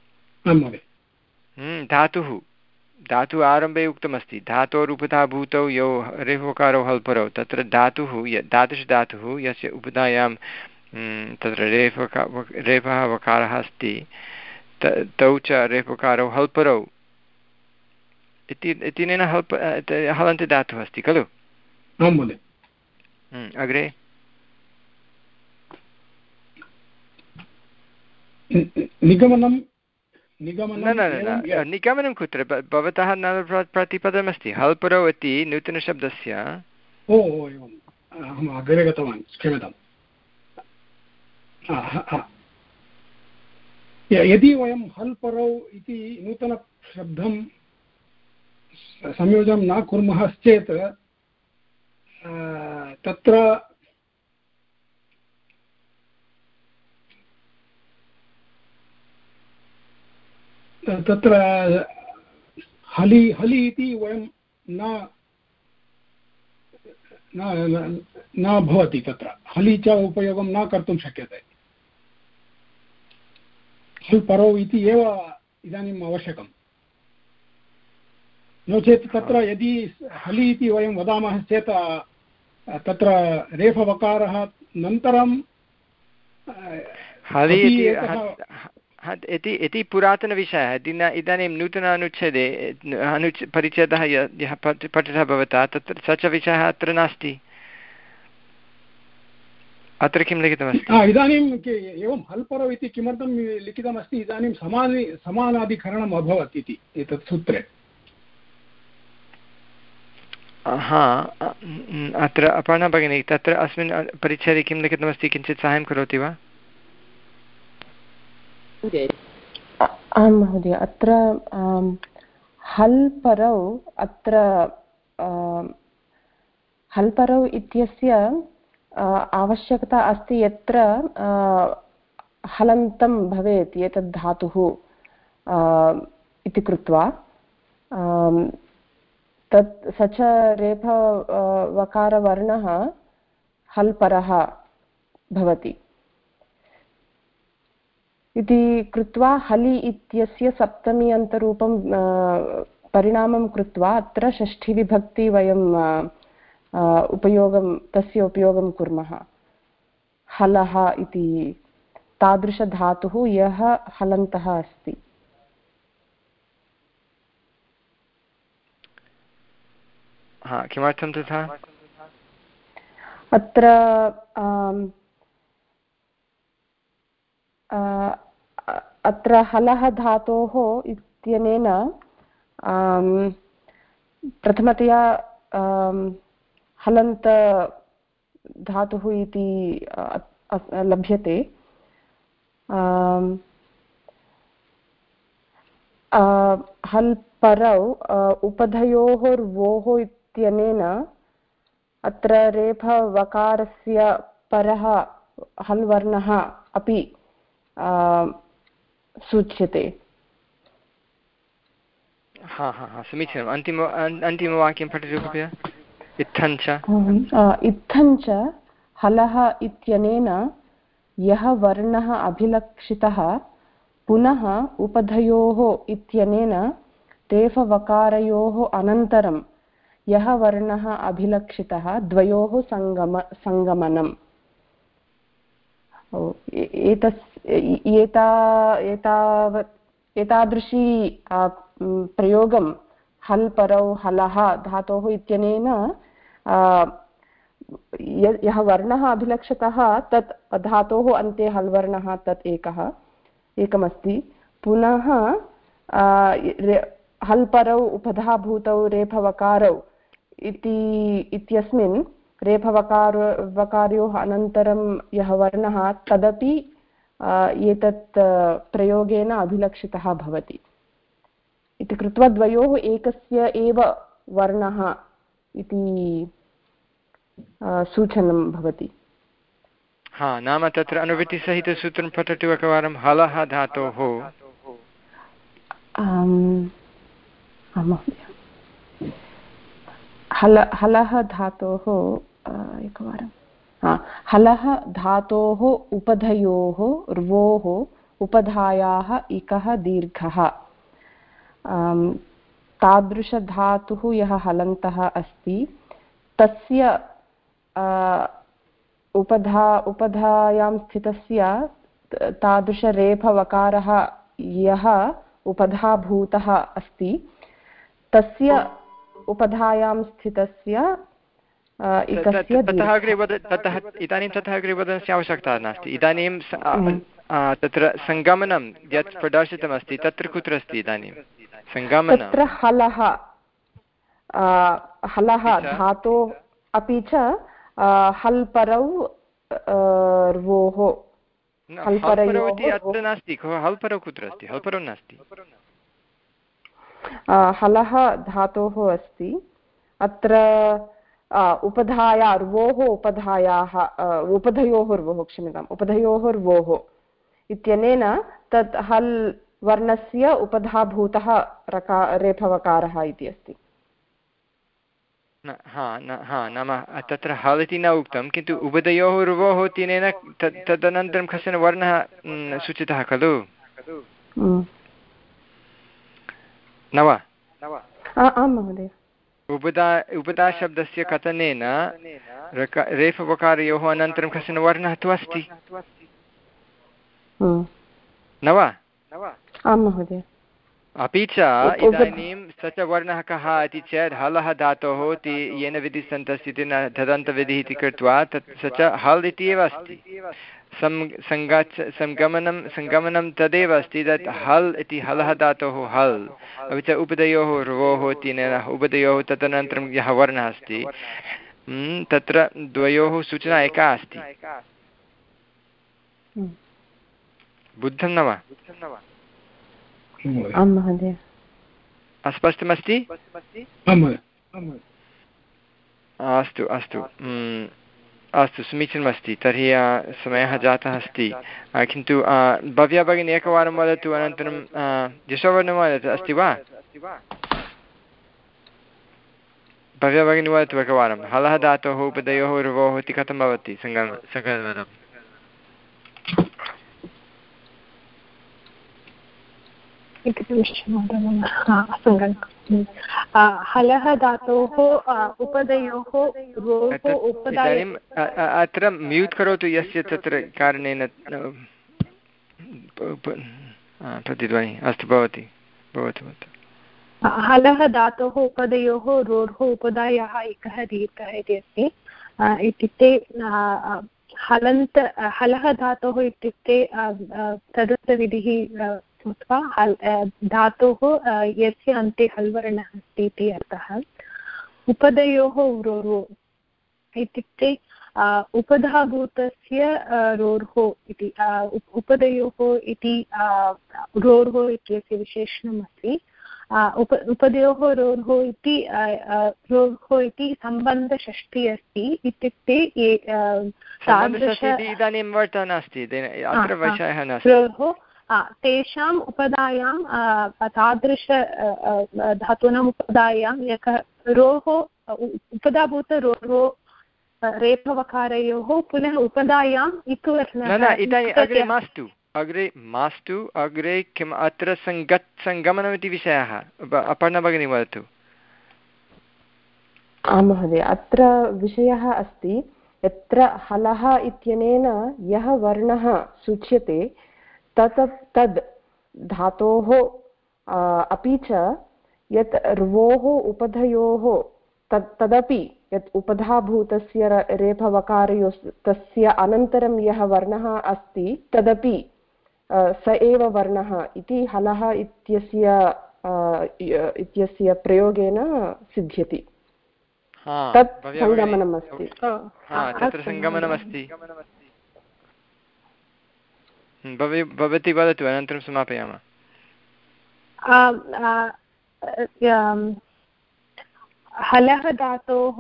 धातुः धातुः आरम्भे उक्तमस्ति धातोरुपधाभूतौ यौ रेफवकारौ हल् परौ तत्र धातुः य तादृशधातुः यस्य उपधायां तत्र रेफका रेफः वकारः अस्ति तौ च रेफवकारौ हल् परौ इति इत्यनेन हल् हलन्ति धातुः अस्ति खलु अग्रे निगमनं न न न निगमनं कुत्र भवतः नाम प्रतिपदमस्ति हल् परौ इति नूतनशब्दस्य ओ एवम् अहम् अग्रे गतवान् क्षम्यताम् यदि वयं हल् परौ इति नूतनशब्दं संयोजनं न कुर्मः चेत् तत्र तत्र हलि हलि इति वयं न न भवति तत्र हलि च उपयोगं न कर्तुं शक्यते हल् परौ इति एव इदानीम् आवश्यकं नो चेत् तत्र यदि हलि इति वयं वदामः चेत् तत्र रेफवकारः अनन्तरं हलि इति इति पुरातनविषयः इदानीं नूतन अनुच्छेदे अनुच् परिच्छेदः यः पठितः भवता तत्र स च विषयः अत्र नास्ति अत्र किं लिखितमस्ति इदानीम् एवं हल् परौ इति किमर्थं लिखितमस्ति इदानीं समानि समानाधिकरणम् अभवत् इति एतत् सूत्रे हा अत्र अपर्णा भगिनी तत्र अस्मिन् परिच्छेदे किं लिखितमस्ति किञ्चित् साहाय्यं करोति वा आं महोदय अत्र हल् परौ अत्र हल् परौ इत्यस्य आवश्यकता अस्ति यत्र हलन्तं भवेत् एतद् धातुः इति कृत्वा तत् स च रेफ वकारवर्णः हल् परः भवति इति कृत्वा हलि इत्यस्य सप्तमी अन्तरूपं परिणामं कृत्वा अत्र षष्ठीविभक्ति वयं उपयोगं तस्य उपयोगं कुर्मः हलः इति तादृशधातुः यः हलन्तः अस्ति हा किमर्थं तथा अत्र अत्र हलः धातोः इत्यनेन प्रथमतया हलन्त धातुः इति लभ्यते हल् परौ उपधयोर्वोः इत्यनेन अत्र रेफवकारस्य परः हल् वर्णः अपि सूच्यते हा हा हा समीचीनम् अन्तिम अन्तिमवाक्यं पठतु कृपया इत्थञ्च इत्थञ्च हलः इत्यनेन यः वर्णः अभिलक्षितः पुनः उपधयोः इत्यनेन रेफवकारयोः अनन्तरं यः वर्णः अभिलक्षितः द्वयोः सङ्गम सङ्गमनम् एतस् एता एतावत् एतादृशी प्रयोगं हल् परौ हलः धातोः इत्यनेन यः वर्णः अभिलक्षितः तत् धातोः अन्ते हल् वर्णः तत् एकः एकमस्ति पुनः हल् परौ उपधाभूतौ रेफवकारौ इति इत्यस्मिन् रेफवकार वकारयोः अनन्तरं यः वर्णः तदपि एतत् प्रयोगेन अभिलक्षितः भवति इति कृत्वा द्वयोः एकस्य एव वर्णः इति सूचनं भवति हा नाम तत्र अनुवृत्तिसहितसूत्रं पठतु एकवारं हलः धातोः हल हलः धातोः एकवारं हलः धातोः उपधयोः र्वोः उपधायाः इकः दीर्घः तादृशधातुः यः हलन्तः अस्ति तस्य उपधा उपधायां स्थितस्य तादृशरेफवकारः यः उपधाभूतः अस्ति तस्य उपधायां स्थितस्य ततः अग्रे वद ततः इदानीं ततः अग्रे वदनस्य आवश्यकता नास्ति इदानीं तत्र सङ्गमनं यत् प्रदर्शितमस्ति तत्र कुत्र अस्ति इदानीं सङ्गमनं तत्र हलः हलः धातो अपि च हल्परौ र्वोः हल्परौ इति अत्र नास्ति हल्परौ कुत्र अस्ति हल्परौ नास्ति हलः धातोः अस्ति अत्र उपधाया र्वोः उपधायाः उपधयोः र्वोः क्षम्यताम् उपधयोः र्वोः इत्यनेन तत् हल् वर्णस्य उपधाभूतः रका रेफवकारः इति अस्ति नाम तत्र हल् इति न उक्तं किन्तु उभयोः र्वोः इत्यनेन तदनन्तरं कश्चन वर्णः सूचितः खलु न वा आं महोदय उपदा उपदाशब्दस्य कथनेन रेफवकारयोः अनन्तरं कश्चन वर्णः तु अस्ति न वा आं महोदय अपि च इदानीं स च वर्णः कः इति चेत् हलः धातोः इति येन विधिसन्तस्य इति न तदन्तविधिः इति कृत्वा तत् स च हल् इति एव अस्ति सं सङ्गाच्छ सङ्गमनं सङ्गमनं तदेव अस्ति तत् हल् इति हलः धातोः हल् अपि च उपदयोः र्वोः इत्यनेन उपदयोः तदनन्तरं यः वर्णः अस्ति तत्र द्वयोः सूचना एका अस्ति बुद्धं न वा आं महोदय अस्पष्टमस्ति अस्तु अस्तु अस्तु समीचीनमस्ति तर्हि समयः जातः अस्ति किन्तु भव्या भगिनी एकवारं वदतु अनन्तरं यशोवर्णं वदतु अस्ति वा भव्या भगिनी वदतु एकवारं हलः धातोः उपदयोः र्वोः इति कथं भवति सङ्गम सङ्गमनम् हलः धातोः उपदयोः इदानीम् अत्र म्यूट् करोतु यस्य तत्र कारणेन प्रतिध्वनि अस्तु भवति भवतु हलः धातोः उपदयोः रोर्ः उपदायाः एकः दीर्घः इति अस्ति इत्युक्ते हलन्त हलः धातोः इत्युक्ते तदर्थविधिः कृत्वा हल् धातोः यस्य अन्ते हल् वर्णः अस्ति इति अर्थः उपदयोः रोर्हो इत्युक्ते उपधाभूतस्य रोर्हो इति उपदयोः इति रोर्हो इत्यस्य विशेषणम् अस्ति उप उपदयोः रोर्हो इति रोर्हो इति सम्बन्धषष्ठी अस्ति इत्युक्ते इदानीं वार्ता नास्ति अत्र विषयः नास्ति तेषाम् उपधायां तादृश धातूनाम् उपधायां एकः रोः उपधाभूत रोः रेफवकारयोः पुनः उपधायाम् इक्वर्णः अग्रे मास्तु अग्रे मास्तु अग्रे किम् अत्र सङ्गत् सङ्गमनमिति विषयः अपर्णा भगिनी वदतु आं महोदय अत्र विषयः अस्ति यत्र हलः इत्यनेन यः वर्णः सूच्यते तत् तद् धातोः अपि च यत् र्वोः उपधयोः तत् तदपि यत् उपधाभूतस्य रेफवकारयोः तस्य अनन्तरं यः वर्णः अस्ति तदपि स एव वर्णः इति हलः इत्यस्य इत्यस्य प्रयोगेन सिद्ध्यति तत् सङ्गमनम् अस्ति तत्र सङ्गमनमस्ति भवती वदतु अनन्तरं समापयामः हलः धातोः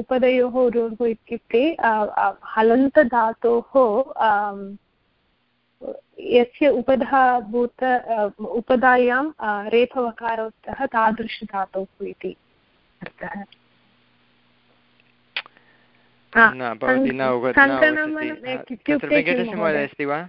उपदयोः रोः इत्युक्ते हलन्तधातोः यस्य उपधाभूत उपधायां रेफवकारो स्तः तादृशधातोः इति अर्थः। वेङ्कटेशमहोदय अस्ति वा?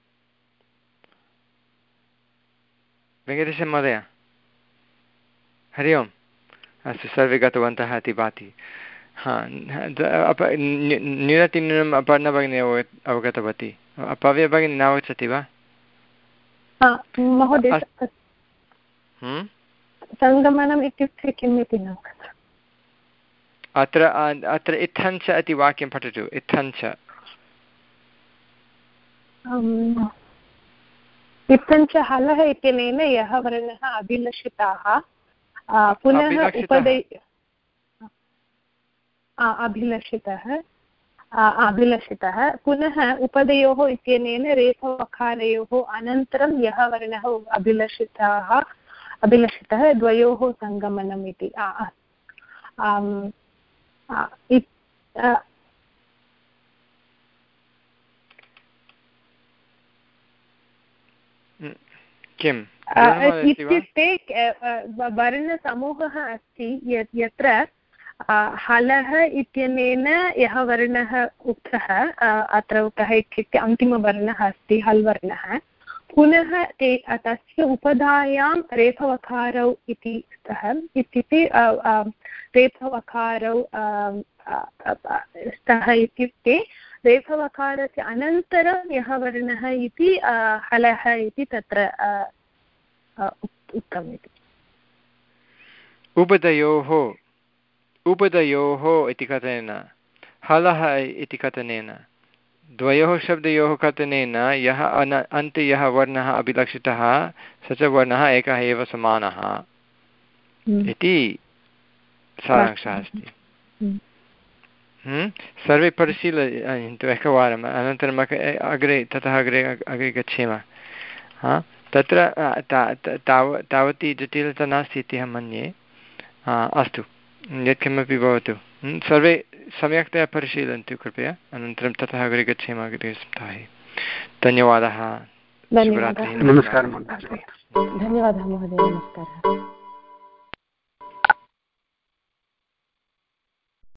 वेङ्कटेशमहोदय हरि ओम्। अस्तु, सर्वे गतवन्तः इति भाति। हा, न्यूनातिन्यूनम् अपर्णा भगिनी अवगतवती। पव्य भगिनी नावगच्छति वा? महोदय सङ्गमनम् इत्युक्ते किम् इति न। अत्र अत्र इत्थञ्च इति वाक्यं पठतु। इत्थञ्च इत्थञ्च हलः इत्यनेन यः वर्णः अभिलषिताः पुनः उपदय अभिलषितः अभिलषितः पुनः उपदयोः इत्यनेन रेफवकारयोः अनन्तरं यः वर्णः अभिलषिताः अभिलषितः द्वयोः सङ्गमनम् इति। किम् इत्युक्ते वर्णसमूहः अस्ति यत्र हलः इत्यनेन यः वर्णः उक्तः अत्र उक्तः इत्युक्ते अन्तिमवर्णः अस्ति हल् वर्णः, पुनः ते तस्य उपधायां रेफवकारौ इति स्तः इत्युक्ते रेफवकारौ स्तः इत्युक्ते रेफवकारस्य अनन्तरं यः वर्णः इति हलः इति तत्र उक्तम् इति। उपदयोः उपदयोः इति कथनेन हलः इति कथनेन द्वयोः शब्दयोः कथनेन यः अन अन्ते यः वर्णः अभिलक्षितः स च वर्णः एकः एव समानः इति सारांशः अस्ति। सर्वे परिशीलयन्तु एकवारम्, अनन्तरम् अग्रे ततः अग्रे अग्रे गच्छेम। हा, तत्र ताव तावती जटिलता नास्ति इति अहं मन्ये। अस्तु, यत्किमपि भवतु, सर्वे सम्यक्तया परिशीलयन्तु कृपया, अनन्तरं ततः अग्रे गच्छेम अग्रे सप्ताहे। धन्यवादः। धन्यवादः महोदय, नमस्कारः।